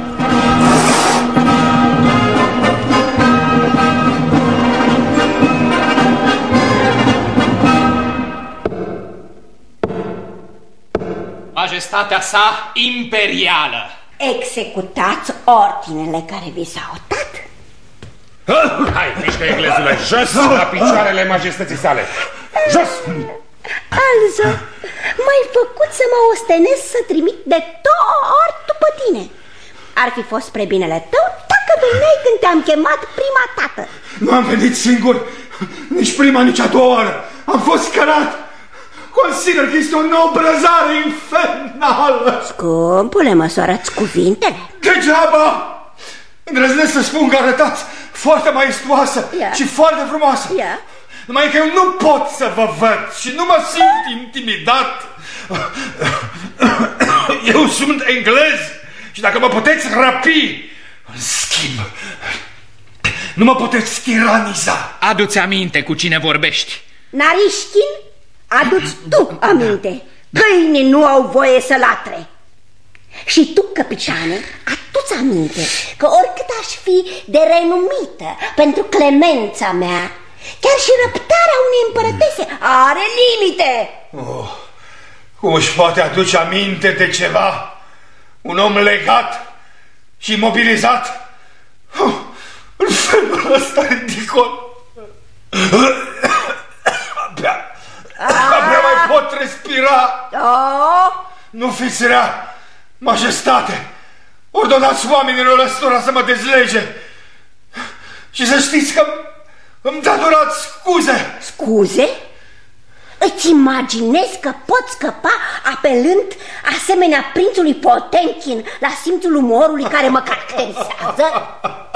Majestatea sa imperială. Executați ordinele care vi s-au dat. Hai, mișcă, englezule, jos la picioarele majestății sale. Jos! Also, m-ai făcut să mă ostenesc să trimit de 2 ori după tine. Ar fi fost spre binele tău dacă veneai când te-am chemat prima dată. Nu am venit singur, nici prima, nici a 2-a oară. Am fost cărat. Consider că este o neobrăzare infernală. Scumpule, măsoară-ți cuvintele. Degeaba! Îndrăznesc să spun că arătați foarte maestuoasă și foarte frumoasă. Numai că eu nu pot să vă văd și nu mă simt intimidat. Eu sunt englez și dacă mă puteți răpi, în schimb, nu mă puteți tiraniza. Adu-ți aminte cu cine vorbești. Narișchin, adu-ți tu aminte. Câinii nu au voie să latre. Și tu, căpișane, adu-ți aminte că oricât aș fi de renumită pentru clemența mea, chiar și răptarea unei împărătese are limite. Cum își poate aduce aminte de ceva un om legat și imobilizat în felul ăsta ridicol? Abia mai pot respira. Nu fiți rea, majestate. Ordonați oamenilor ăstora să mă dezlege. Și să știți că îmi datorați scuze. Scuze? Îți imaginezi că pot scăpa apelând asemenea prințului Potemkin la simțul umorului care mă caracterizează?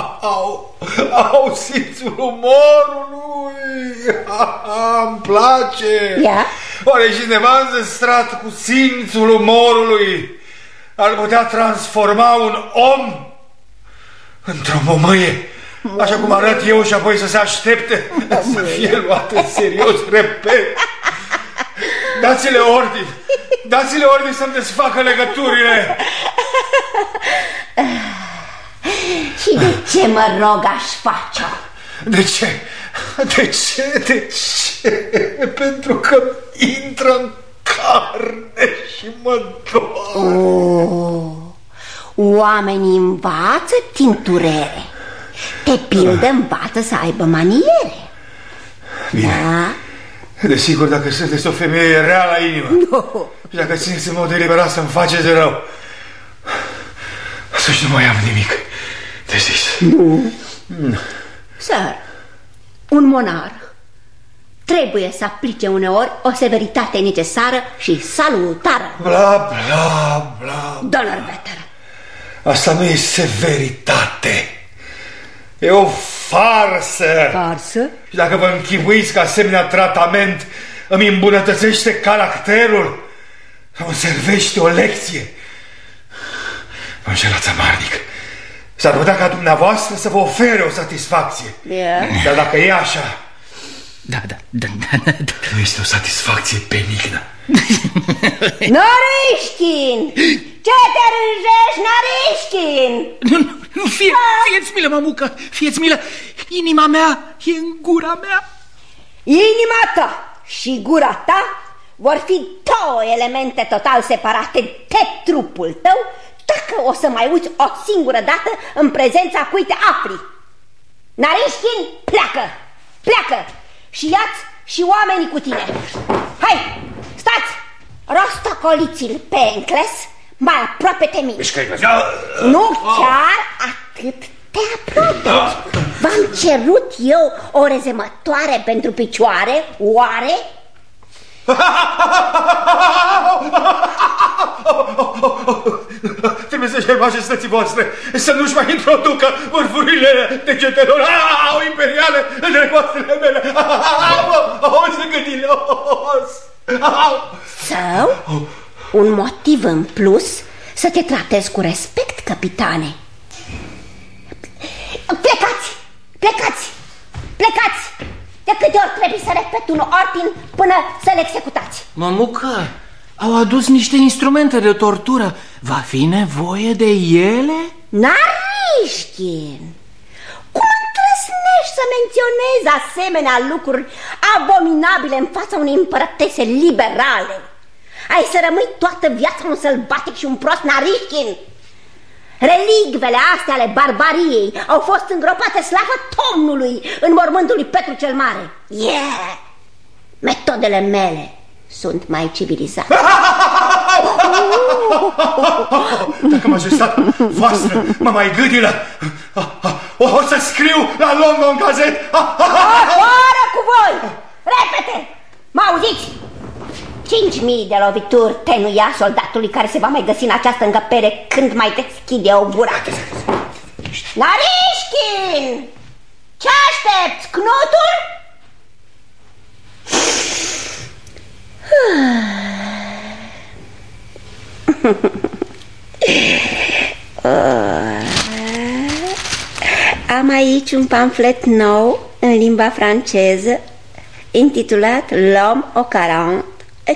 Au simțul umorului. Îmi place. Oare cineva înzestrat cu simțul umorului ar putea transforma un om într-o momăie, așa cum arăt eu, și apoi să se aștepte să fie luat în serios? Repet, dați-le ordini, dați-le ordini să-mi desfacă legăturile. Și de ce, mă rog, aș face-o? De ce? De ce? De ce? Pentru că intră în arde și mă doare. Oamenii învață tinturere. Te pildă învață să aibă maniere. Bine. Da? Desigur, dacă sunteți o femeie rea la inimă, și dacă țineți în mod deliberat să-mi faceți rău, atunci nu mai am nimic de zis. Nu. Sir, un monarh trebuie să aplice uneori o severitate necesară și salutară. Bla, bla, bla. Donnerwetter. Asta nu e severitate. E o farsă. Farsă? Și dacă vă închipuiți că asemenea tratament îmi îmbunătățește caracterul, îmi servește o lecție, vă înșelați amarnic. S-ar putea ca dumneavoastră să vă ofere o satisfacție. Dar dacă e așa, nu este o satisfacție benignă. Narișchin! Ce te rânjești, Narișchin? Nu, fieți milă, mămucă, fieți milă. Inima mea e în gura mea. Inima ta și gura ta vor fi două elemente total separate de trupul tău dacă o să mai uiți o singură dată în prezența cui te afli. Narișchin, pleacă! Pleacă! Și ia-ți și oamenii cu tine. Hai, stați! Rostocoliți-l pe Encles mai aproape de mine. Nu chiar atât de aproape. V-am cerut eu o rezemătoare pentru picioare, oare? Trebuie să cer majestății voastre să nu-și mai introducă vârfurile degetelor imperiale între coastele mele. Sunt gâdilos. Sau un motiv în plus să te tratezi cu respect, capitane. Plecați! Plecați! Plecați! De câte ori trebuie să repet un ordin până să-l executați? Mămucă, au adus niște instrumente de tortură. Va fi nevoie de ele? Narișchin! Cum îndrăznești să menționezi asemenea lucruri abominabile în fața unei împărătese liberale? Ai să rămâi toată viața un sălbatic și un prost, Narișchin! Relicvele astea ale barbariei au fost îngropate, slavă Domnului, în mormântul lui Petru cel Mare. Metodele mele sunt mai civilizate. Dacă majestatea voastră mă mai gâdilă, o să scriu la London Gazette. Afară cu voi! Repete! Mă auziți? 5.000 de lovituri tenuia soldatului care se va mai găsi în această încăpere când mai deschide o gură. Narișchin! Ce aștepți, Knutul? Am aici un pamflet nou în limba franceză intitulat L'homme au 40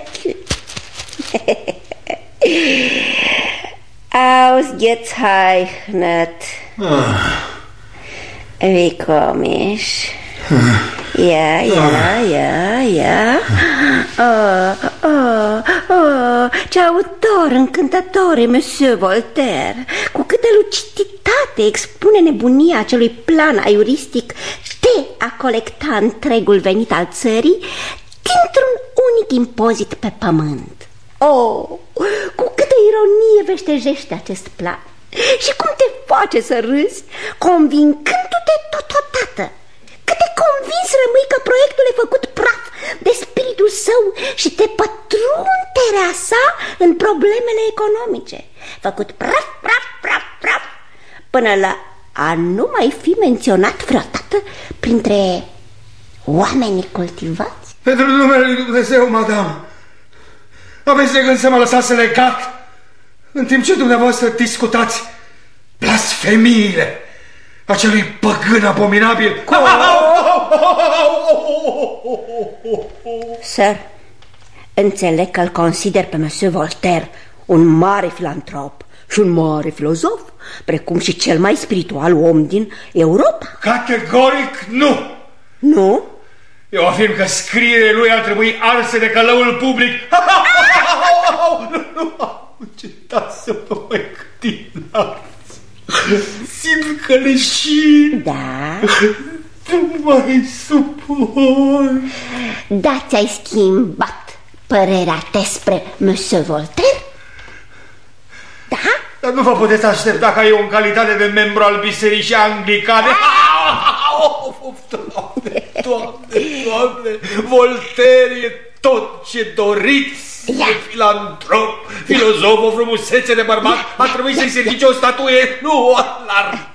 Ausgezeichnet. Wie komisch. Ja. Ce autor încântător e Monsieur Voltaire. Cu câtă luciditate expune nebunia acelui plan aiuristic de a colecta întregul venit al țării dintr-un unic impozit pe pământ. Cu câtă ironie veștejește acest plan și cum te face să râzi, convingându-te totodată. Cât de convins rămâi că proiectul e făcut praf de spiritul său și de pătrunderea sa în problemele economice. Făcut praf, până la a nu mai fi menționat vreodată printre oamenii cultivați. Pentru numele lui Dumnezeu, madame, aveți de gând să mă lăsați legat în timp ce dumneavoastră discutați blasfemiile acelui păgân abominabil? Sir, înțeleg că îl consider pe Monsieur Voltaire un mare filantrop și un mare filozof, precum și cel mai spiritual om din Europa. Categoric nu! Nu? Eu afirm că scrierile lui ar trebui arse de călăul public. Măi, cât simt că leșin. Da? Nu mai suport. Da, ți-ai schimbat părerea despre Monsieur Voltaire? Da? Dar nu vă puteți aștepta ca eu în calitate de membru al Bisericii Anglicane. Doamne, Voltaire e tot ce doriți. E filantrop, filozof, o frumusețe de bărbat. A trebuit să-i se ridice o statuie. Nu, l-ar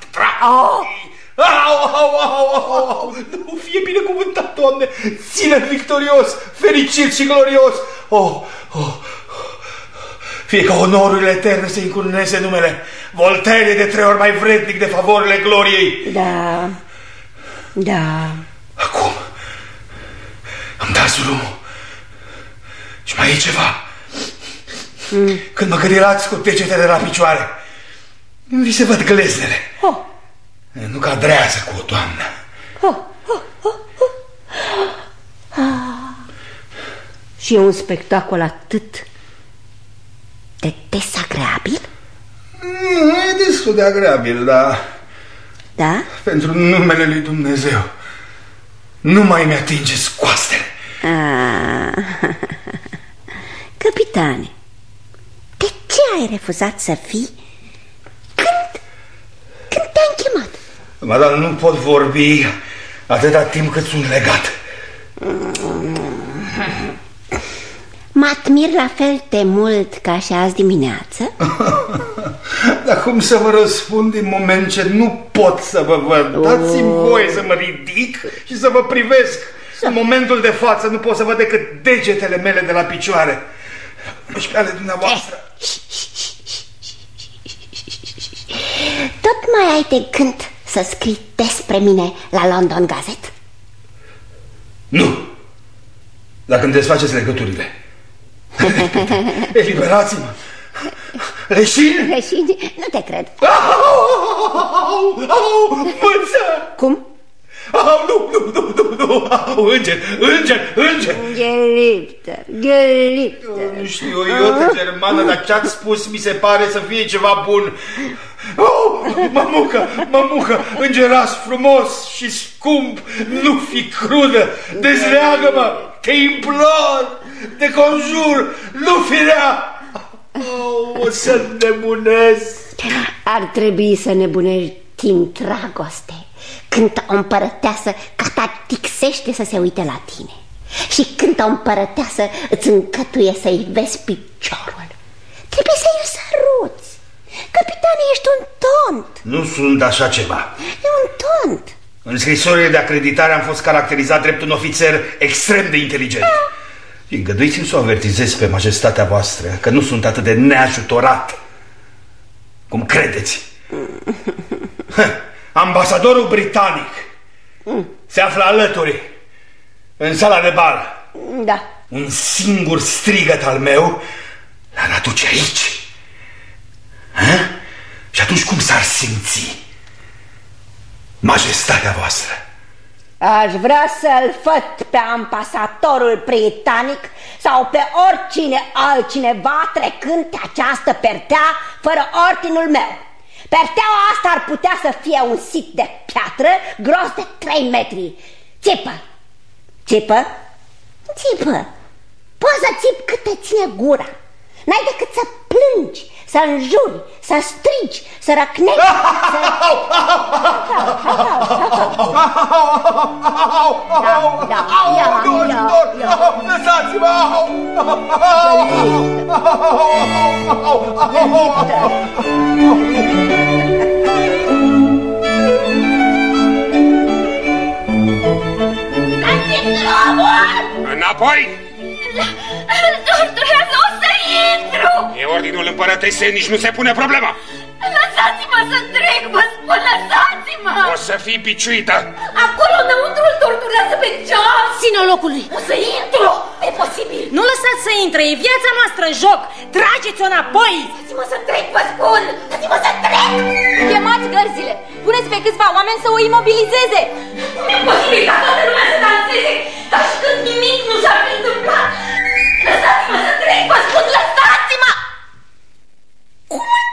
nu fie binecuvântat, Doamne. Ține-l victorios, fericit și glorios. Fie ca onorurile eterne să încununeze numele. Voltaire e de 3 ori mai vrednic de favorile gloriei. Da, da. Acum îmi dați drumul. Și mai e ceva. Când mă gâdilați cu degetele la picioare, vi se văd gleznele. Nu cadrează cu o doamnă. Și e un spectacol atât de desagreabil? E destul de agreabil, dar... Da? Pentru numele lui Dumnezeu, nu mai mi-atingeți coastele. Capitane, de ce ai refuzat să fii când te-am chemat? Madame, nu pot vorbi atâta timp cât sunt legat. Mă admir la fel de mult ca și azi dimineață. Dar cum să vă răspund din moment ce nu pot să vă văd? Dați-mi voie să mă ridic și să vă privesc. În momentul de față nu pot să văd decât degetele mele de la picioare și pe ale dumneavoastră. Tot mai ai de gând să scrii despre mine la London Gazette? Nu. Dacă îmi desfaceți legăturile. Eliberați-mă. Leșin? Leșin? Nu te cred. Mânță! Cum? Nu, înger. Gelipter. Nu știu, o iotă germană, dar ce-ați spus mi se pare să fie ceva bun. Mămucă, îngeraș frumos și scump, nu fi crudă, dezleagă-mă, te implor, te conjur, nu fi rea. O să nebunesc. Ar trebui să nebunești timp dragoste, când o împărăteasă catatixește să se uite la tine și când o împărăteasă îți încătuie să-i vezi piciorul. Trebuie să-i săruți. Capitane, ești un tont. Nu sunt așa ceva. E un tont. În scrisorile de acreditare am fost caracterizat drept un ofițer extrem de inteligent. Îngăduiți-mi să o avertizez pe majestatea voastră că nu sunt atât de neajutorat cum credeți. Ambasadorul britanic se află alături în sala de bal. Da. Un singur strigăt al meu l-ar aduce aici. Și atunci cum s-ar simți majestatea voastră? Aș vrea să-l văd pe ambasadorul britanic sau pe oricine altcineva trecând pe această pertea fără ordinul meu. Perteaua asta ar putea să fie un sit de piatră gros de 3 metri. Țipă. Poți să țip cât te ține gura. N-ai decât să plângi, să înjuri, să strigi, să răcnești, Lăsați-mă! Înapoi! Durează, o să intru! E ordinul împărătesei, nici nu se pune problema! Lăsați-mă să trec, vă spun, lăsați-mă! O să fii biciuită! Acolo înăuntru îl torturează pe geam! Ține locului! O să intru! E posibil! Nu lăsați să intre, e viața noastră în joc! Trageți-o înapoi! Lăsați-mă să trec, vă spun! Lăsați-mă să trec! Chemați gărzile! Puneți pe câțiva oameni să o imobilizeze! Nu e posibil ca toată lumea să danseze! Dar și când nimic nu s-ar fi întâmplat! Lăsați-mă să trec, vă spun, lăsați-mă! Cum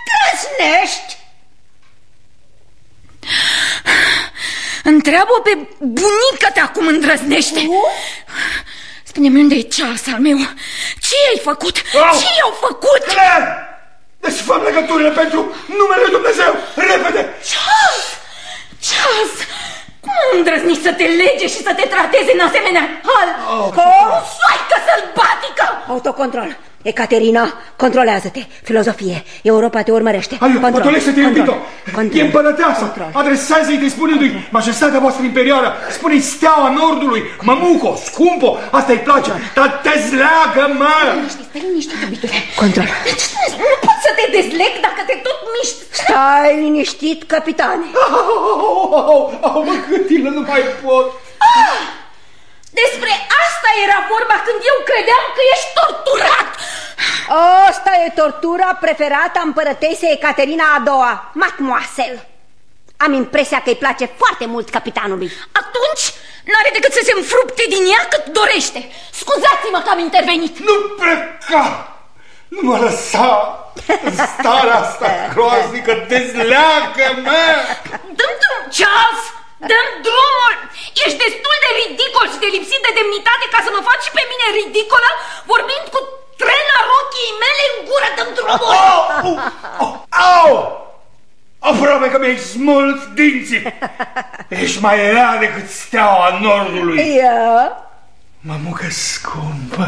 Întreabă pe bunica-ta cum îndrăznește. Spune-mi, unde e Charles al meu? Ce i-ai făcut? Ce i-au făcut? Claire! Desfăm legăturile pentru numele lui Dumnezeu! Repede! Charles! Cum îndrăzniți să te lege și să te trateze în asemenea hal? Ca o soaică sălbatică! Autocontrol. Ecaterina, controlează-te. Filozofie. Europa te urmărește. Pătolese-te, iubito! E împărăteasa! Adresează-i spunându-i Majestatea voastră imperială, spune-i Steaua Nordului, mămuco, scumpo, asta-i place, dar dezleagă-mă! Stai liniștit, iubitule. Control. Nu pot să te dezleg dacă te tot miști. Stai liniștit, capitane. Mă, Câtilă, nu mai pot. Despre asta era vorba când eu credeam că ești torturat. Asta e tortura preferată a împărătesei Ecaterina a II-a, mademoiselle. Am impresia că îi place foarte mult capitanului. Atunci n-are decât să se înfrupte din ea cât dorește. Scuzați-mă că am intervenit. Nu pleca! Nu mă lăsa în starea asta groaznică, dezleagă-mă! Dă-mi drum, Charles! Dă-mi drumul! Ești destul de ridicol și de lipsit de demnitate ca să mă faci și pe mine ridicolă vorbind cu trena rochii mele în gură. Dă-mi drumul! Au! Aproape că mi-ai smuls dinții! Ești mai rea decât Steaua Nordului! Mămucă scumpă!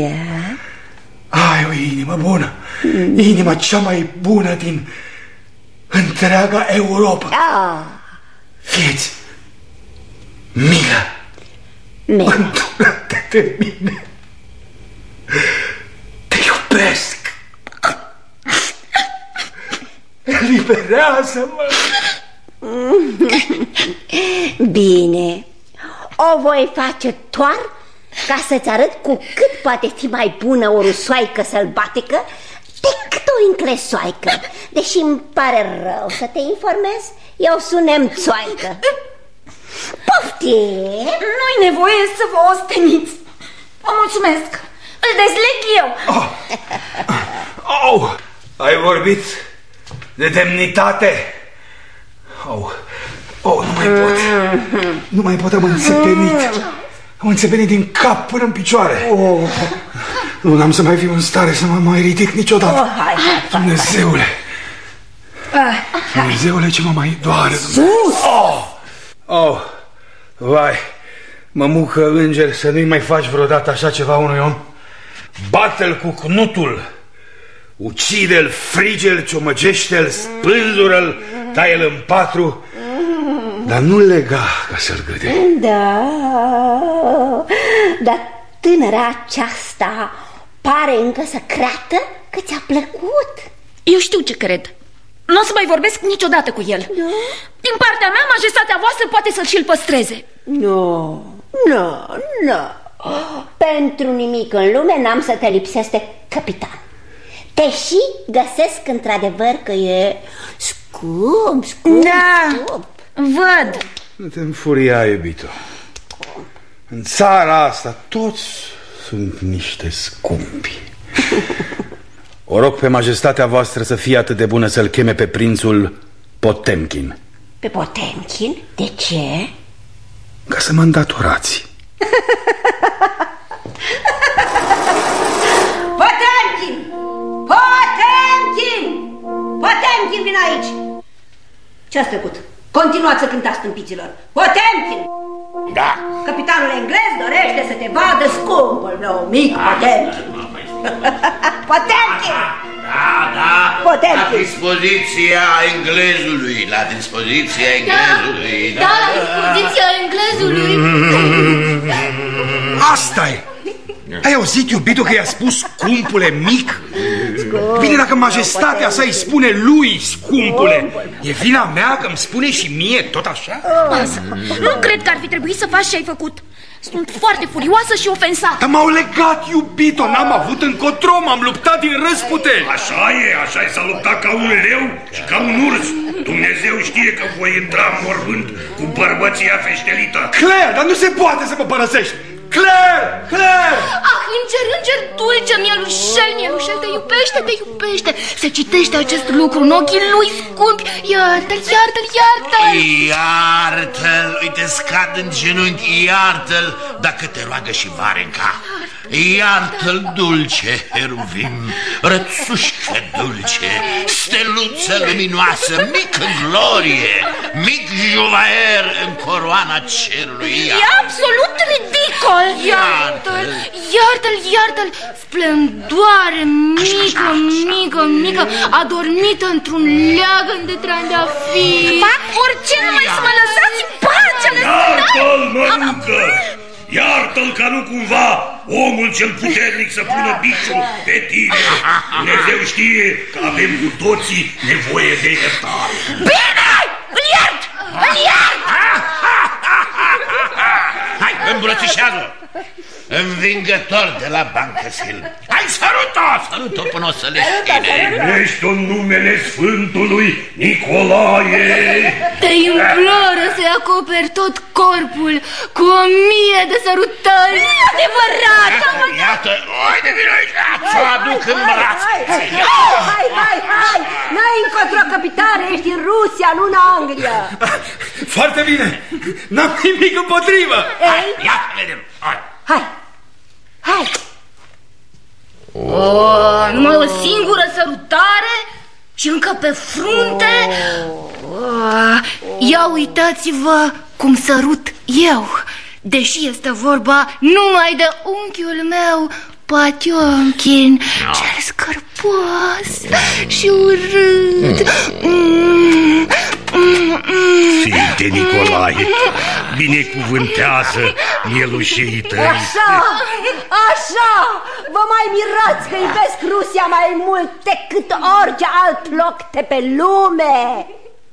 Ai o inimă bună! Inima cea mai bună din întreaga Europa! Fieți milă! Îndură-te de mine! Te iubesc! Eliberează-mă! Bine, o voi face doar ca să-ți arăt cu cât poate fi mai bună o rusoaică sălbatică decât o inclesoaică. Deși îmi pare rău să te informez, eu sunt nemțoaică. Poftim! Nu-i nevoie să vă osteniți. Vă mulțumesc. Îl dezleg eu. Ai vorbit de demnitate? Nu mai pot. Nu mai pot, am înțepenit. Am înțepenit din cap până în picioare. Nu am să mai fiu în stare să mă mai ridic niciodată. Dumnezeule! Dumnezeule, ce mă mai doare! Sus! Vai, mămucă înger, să nu-i mai faci vreodată așa ceva unui om. Bate-l cu cnutul, ucide-l, frige-l, ciomăgește-l, spânzură-l, taie-l în patru, dar nu lega ca să-l gâde. Dar tânăra aceasta pare încă să creadă că ți-a plăcut. Eu știu ce cred. Nu o să mai vorbesc niciodată cu el. Din partea mea, majestatea voastră poate să-l și-l păstreze. Nu. Pentru nimic în lume n-am să te lipsesc de capitan. Te și găsesc într-adevăr că e scump. Văd. Nu te înfuria, iubito. În țara asta toți sunt niște scumpi. O rog pe majestatea voastră să fie atât de bună să-l cheme pe prințul Potemkin. Pe Potemkin? De ce? Ca să mă îndatorați. Potemkin! Potemkin! Potemkin, vin aici! Ce-ați trecut? Continuați să cântați tâmpiților. Potemkin! Da. Capitanul englez dorește să te vadă, scumpul meu mic Potemkin. Potemkin! Da. Potemkin. La dispoziția englezului. La dispoziția englezului. Da, la dispoziția englezului. Asta-i! Ai auzit, iubito, că i-a spus scumpule mic? Bine, dacă majestatea sa îi spune lui scumpule, e vina mea că îmi spune și mie tot așa? Nu cred că ar fi trebuit să faci ce ai făcut. Sunt foarte furioasă și ofensată. Dar m-au legat, iubito, n-am avut încotro, m-am luptat din răsputeri. Așa e, s-a luptat ca un leu și ca un urs. Dumnezeu știe că voi intra în mormânt cu bărbăția feștelită. Claire, dar nu se poate să mă părăsești. Claire! Ah, înger dulce, mielușel, te iubește. Se citește acest lucru în ochii lui scumpi. Iartă-l. Iartă-l, uite, scad în genunchi, iartă-l, dacă te roagă și Varenca. Iartă-l, dulce Heruvim, rățușcă dulce, steluță luminoasă, mic în glorie, mic juvaer în coroana cerului. E absolut ridicol. Iartă-l, splendoare mică, adormită într-un leagăn de trandafiri. Fac orice numai să mă lăsați în pace. Iartă-l, mănâncă! Iartă-l ca nu cumva omul cel puternic să pună biciul pe tine. Dumnezeu știe că avem cu toții nevoie de iertare. Bine! Îl iert! Hai, îmbrățișează! Învingător de la Bancăsil. Hai, sărut-o până o să le știne. Ești-o în numele Sfântului Nicolae. Te imploră să-i acoperi tot corpul cu 1000 de sărutări. Adevărat! Iată, uite, vino aici, ți-o aduc în braț. Hai! N-ai încotro, capitane, ești în Rusia, nu în Anglia. Foarte bine, n-am nimic împotrivă. Ia, vedem, Hai! Numai o singură sărutare și încă pe frunte. Ia uitați-vă cum sărut eu, deși este vorba numai de unchiul meu, Patiomkin, cel scârboas și urât. Sfinte Nicolae, binecuvântează mielușii tăi. Așa! Vă mai mirați că iubesc Rusia mai mult decât orice alt loc de pe lume.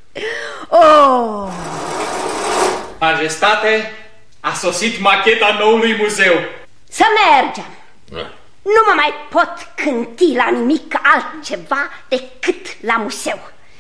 Majestate, a sosit macheta noului muzeu. Să mergem. Nu mă mai pot cânti la nimic altceva decât la muzeu.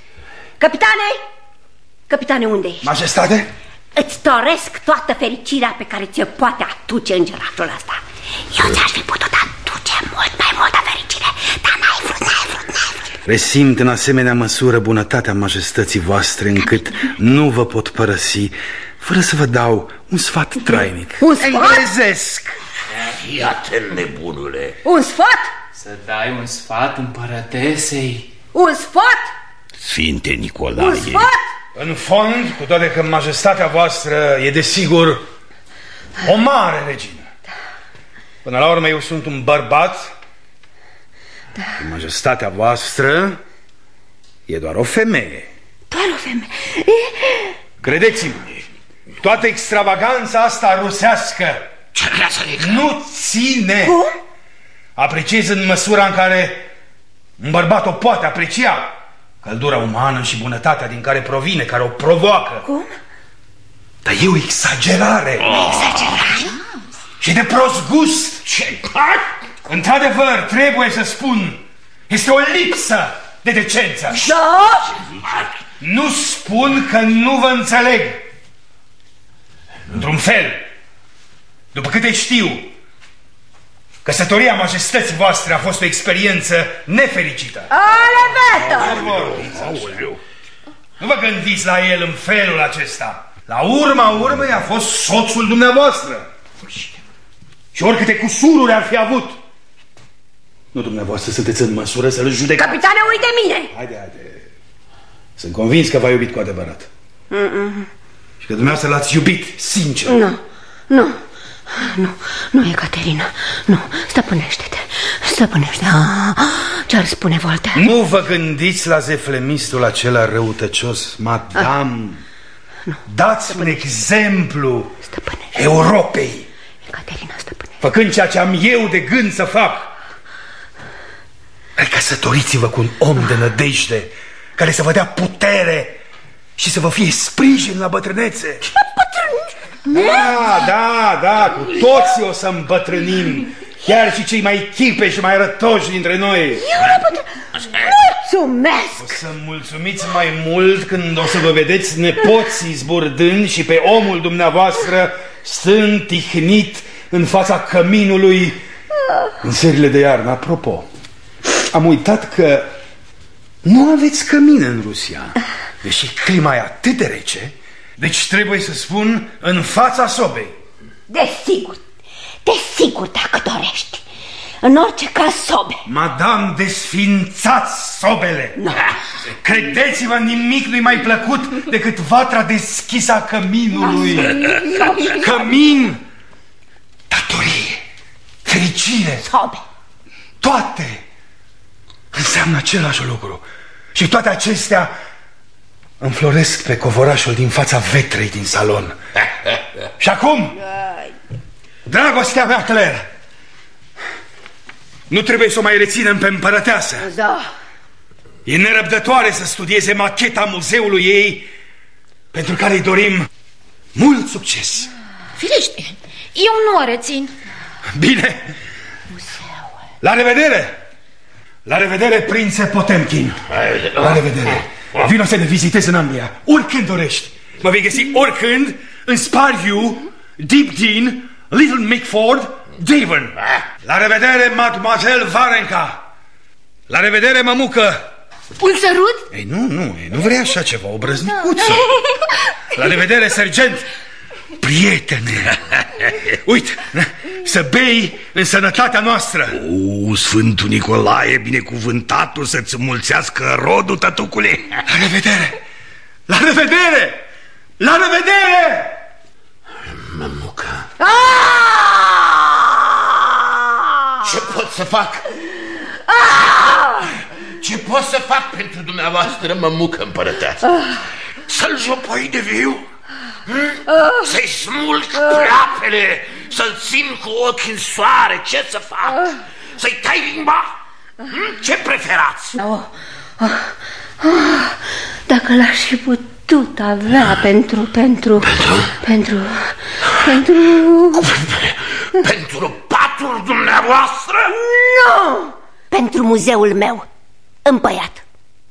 Capitane, unde ești? Majestate? Îți doresc toată fericirea pe care ți-o poate aduce îngerașul ăsta. Eu ți-aș fi putut aduce mult mai multă fericire, dar n-ai vrut. Resimt în asemenea măsură bunătatea majestății voastre încât nu vă pot părăsi fără să vă dau un sfat trainic. Un sfat? Englezesc. Iată, nebunule. Un sfat? Să dai un sfat împărătesei. Un sfat? Sfinte Nicolae. Un sfat? În fond, cu toate că majestatea voastră e desigur o mare regină. Până la urmă eu sunt un bărbat. Și majestatea voastră e doar o femeie. Doar o femeie? Credeți-mi, toată extravaganța asta rusească Ce vrea să zic? nu ține. Cum? Apreciez în măsura în care un bărbat o poate aprecia. Căldura umană și bunătatea din care provine, care o provoacă. Cum? Dar e o exagerare. Exagerare? Și de prost gust. Ce? Într-adevăr, trebuie să spun, este o lipsă de decență. Da? Nu spun că nu vă înțeleg. Într-un fel, după câte știu, căsătoria majestății voastre a fost o experiență nefericită. Nu vă gândiți la el în felul acesta. La urma urmei a fost soțul dumneavoastră. Și oricâte cusururi ar fi avut, nu dumneavoastră sunteți în măsură să-l judecați. Capitane, uite mine! Haide. Sunt convins că v-a iubit cu adevărat. Și că dumneavoastră l-ați iubit sincer. Nu, Ecaterina. Nu, stăpânește-te. Ce-ar spune Voltaire? Nu vă gândiți la zeflemistul acela răutăcios, madame. Dați un exemplu Europei. Ecaterina, stăpânește. Făcând ceea ce am eu de gând să fac. Recăsătoriți-vă cu un om de nădejde care să vă dea putere și să vă fie sprijin la bătrânețe. Da, cu toții o să îmbătrânim. Chiar și cei mai chipe și mai rătoși dintre noi. Mulțumesc! O să mulțumiți mai mult când o să vă vedeți nepoții zburdând și pe omul dumneavoastră stând tihnit în fața căminului în serile de iarnă. Apropo, am uitat că nu aveți cămin în Rusia, deși clima e atât de rece, deci trebuie să spun în fața sobei. Desigur, dacă dorești. În orice caz, sobe. Madame, desfințați sobele. No. Credeți-mă, nimic nu-i mai plăcut decât vatra deschisă a căminului. Cămin, datorie, fericire. Sobe. Toate înseamnă același lucru. Și toate acestea înfloresc pe covorașul din fața vetrei din salon. Și acum, dragostea mea, Claire, nu trebuie să o mai reținem pe împărăteasă. Da. E nerăbdătoare să studieze macheta muzeului ei, pentru care îi dorim mult succes. Firește, eu nu o rețin. Bine. La revedere! La revedere, prințe Potemkin. La revedere. Vino să ne vizitezi în Anglia, oricând dorești. Mă vei găsi oricând în Sparview, Deep Dean, Little Mickford, Devon. La revedere, mademoiselle Varenka. La revedere, mămucă. Un sărut? Ei, nu vrei așa ceva, o brăznicuță. La revedere, sergent. Prietene. Uite, să bei în sănătatea noastră. Sfântul Nicolae, binecuvântatul să-ți mulțească rodul, tătucule. La revedere. La revedere. La revedere. Mămucă. Ce pot să fac? Ce pot să fac pentru dumneavoastră, mămucă împărăteasă? Să-l jopoi de viu? Să-i smulg pleapele, să-l țin cu ochii în soare, ce să fac? Să-i tai limba? Ce preferați? Dacă l-aș fi putut avea pentru patul dumneavoastră? Nu! Pentru muzeul meu, împăiat.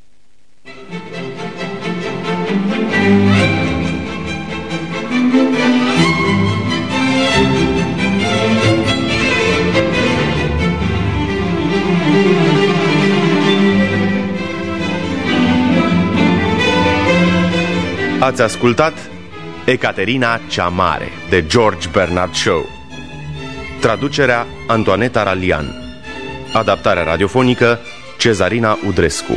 Ați ascultat Ecaterina cea Mare de George Bernard Shaw. Traducerea Antoaneta Ralian. Adaptarea radiofonică Cezarina Udrescu.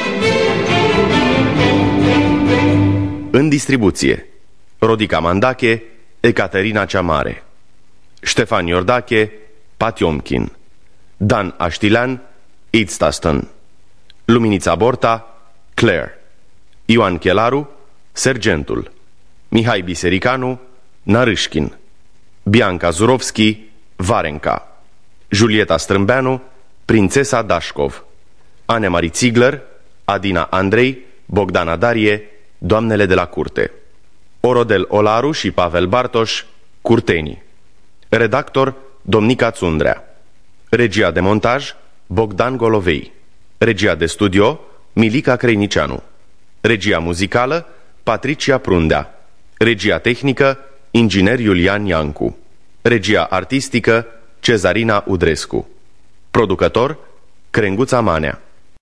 În distribuție Rodica Mandache, Ecaterina cea Mare, Ștefan Iordache, Patiomkin, Dan Aștilean, Idstaston, Luminița Borta, Claire, Ioan Chelaru, Sergentul, Mihai Bisericanu, Narâșchin, Bianca Zurovski, Varenka, Julieta Strâmbeanu, Prințesa Dașcov, Anne-Marie Ziegler, Adina Andrei, Bogdana Darie, Doamnele de la curte, Orodel Olaru și Pavel Bartoș, Curtenii. Redactor Domnica Țundrea. Regia de montaj Bogdan Golovei. Regia de studio Milica Creinicianu. Regia muzicală Patricia Prundea. Regia tehnică inginer Iulian Iancu. Regia artistică Cezarina Udrescu. Producător Crenguța Manea.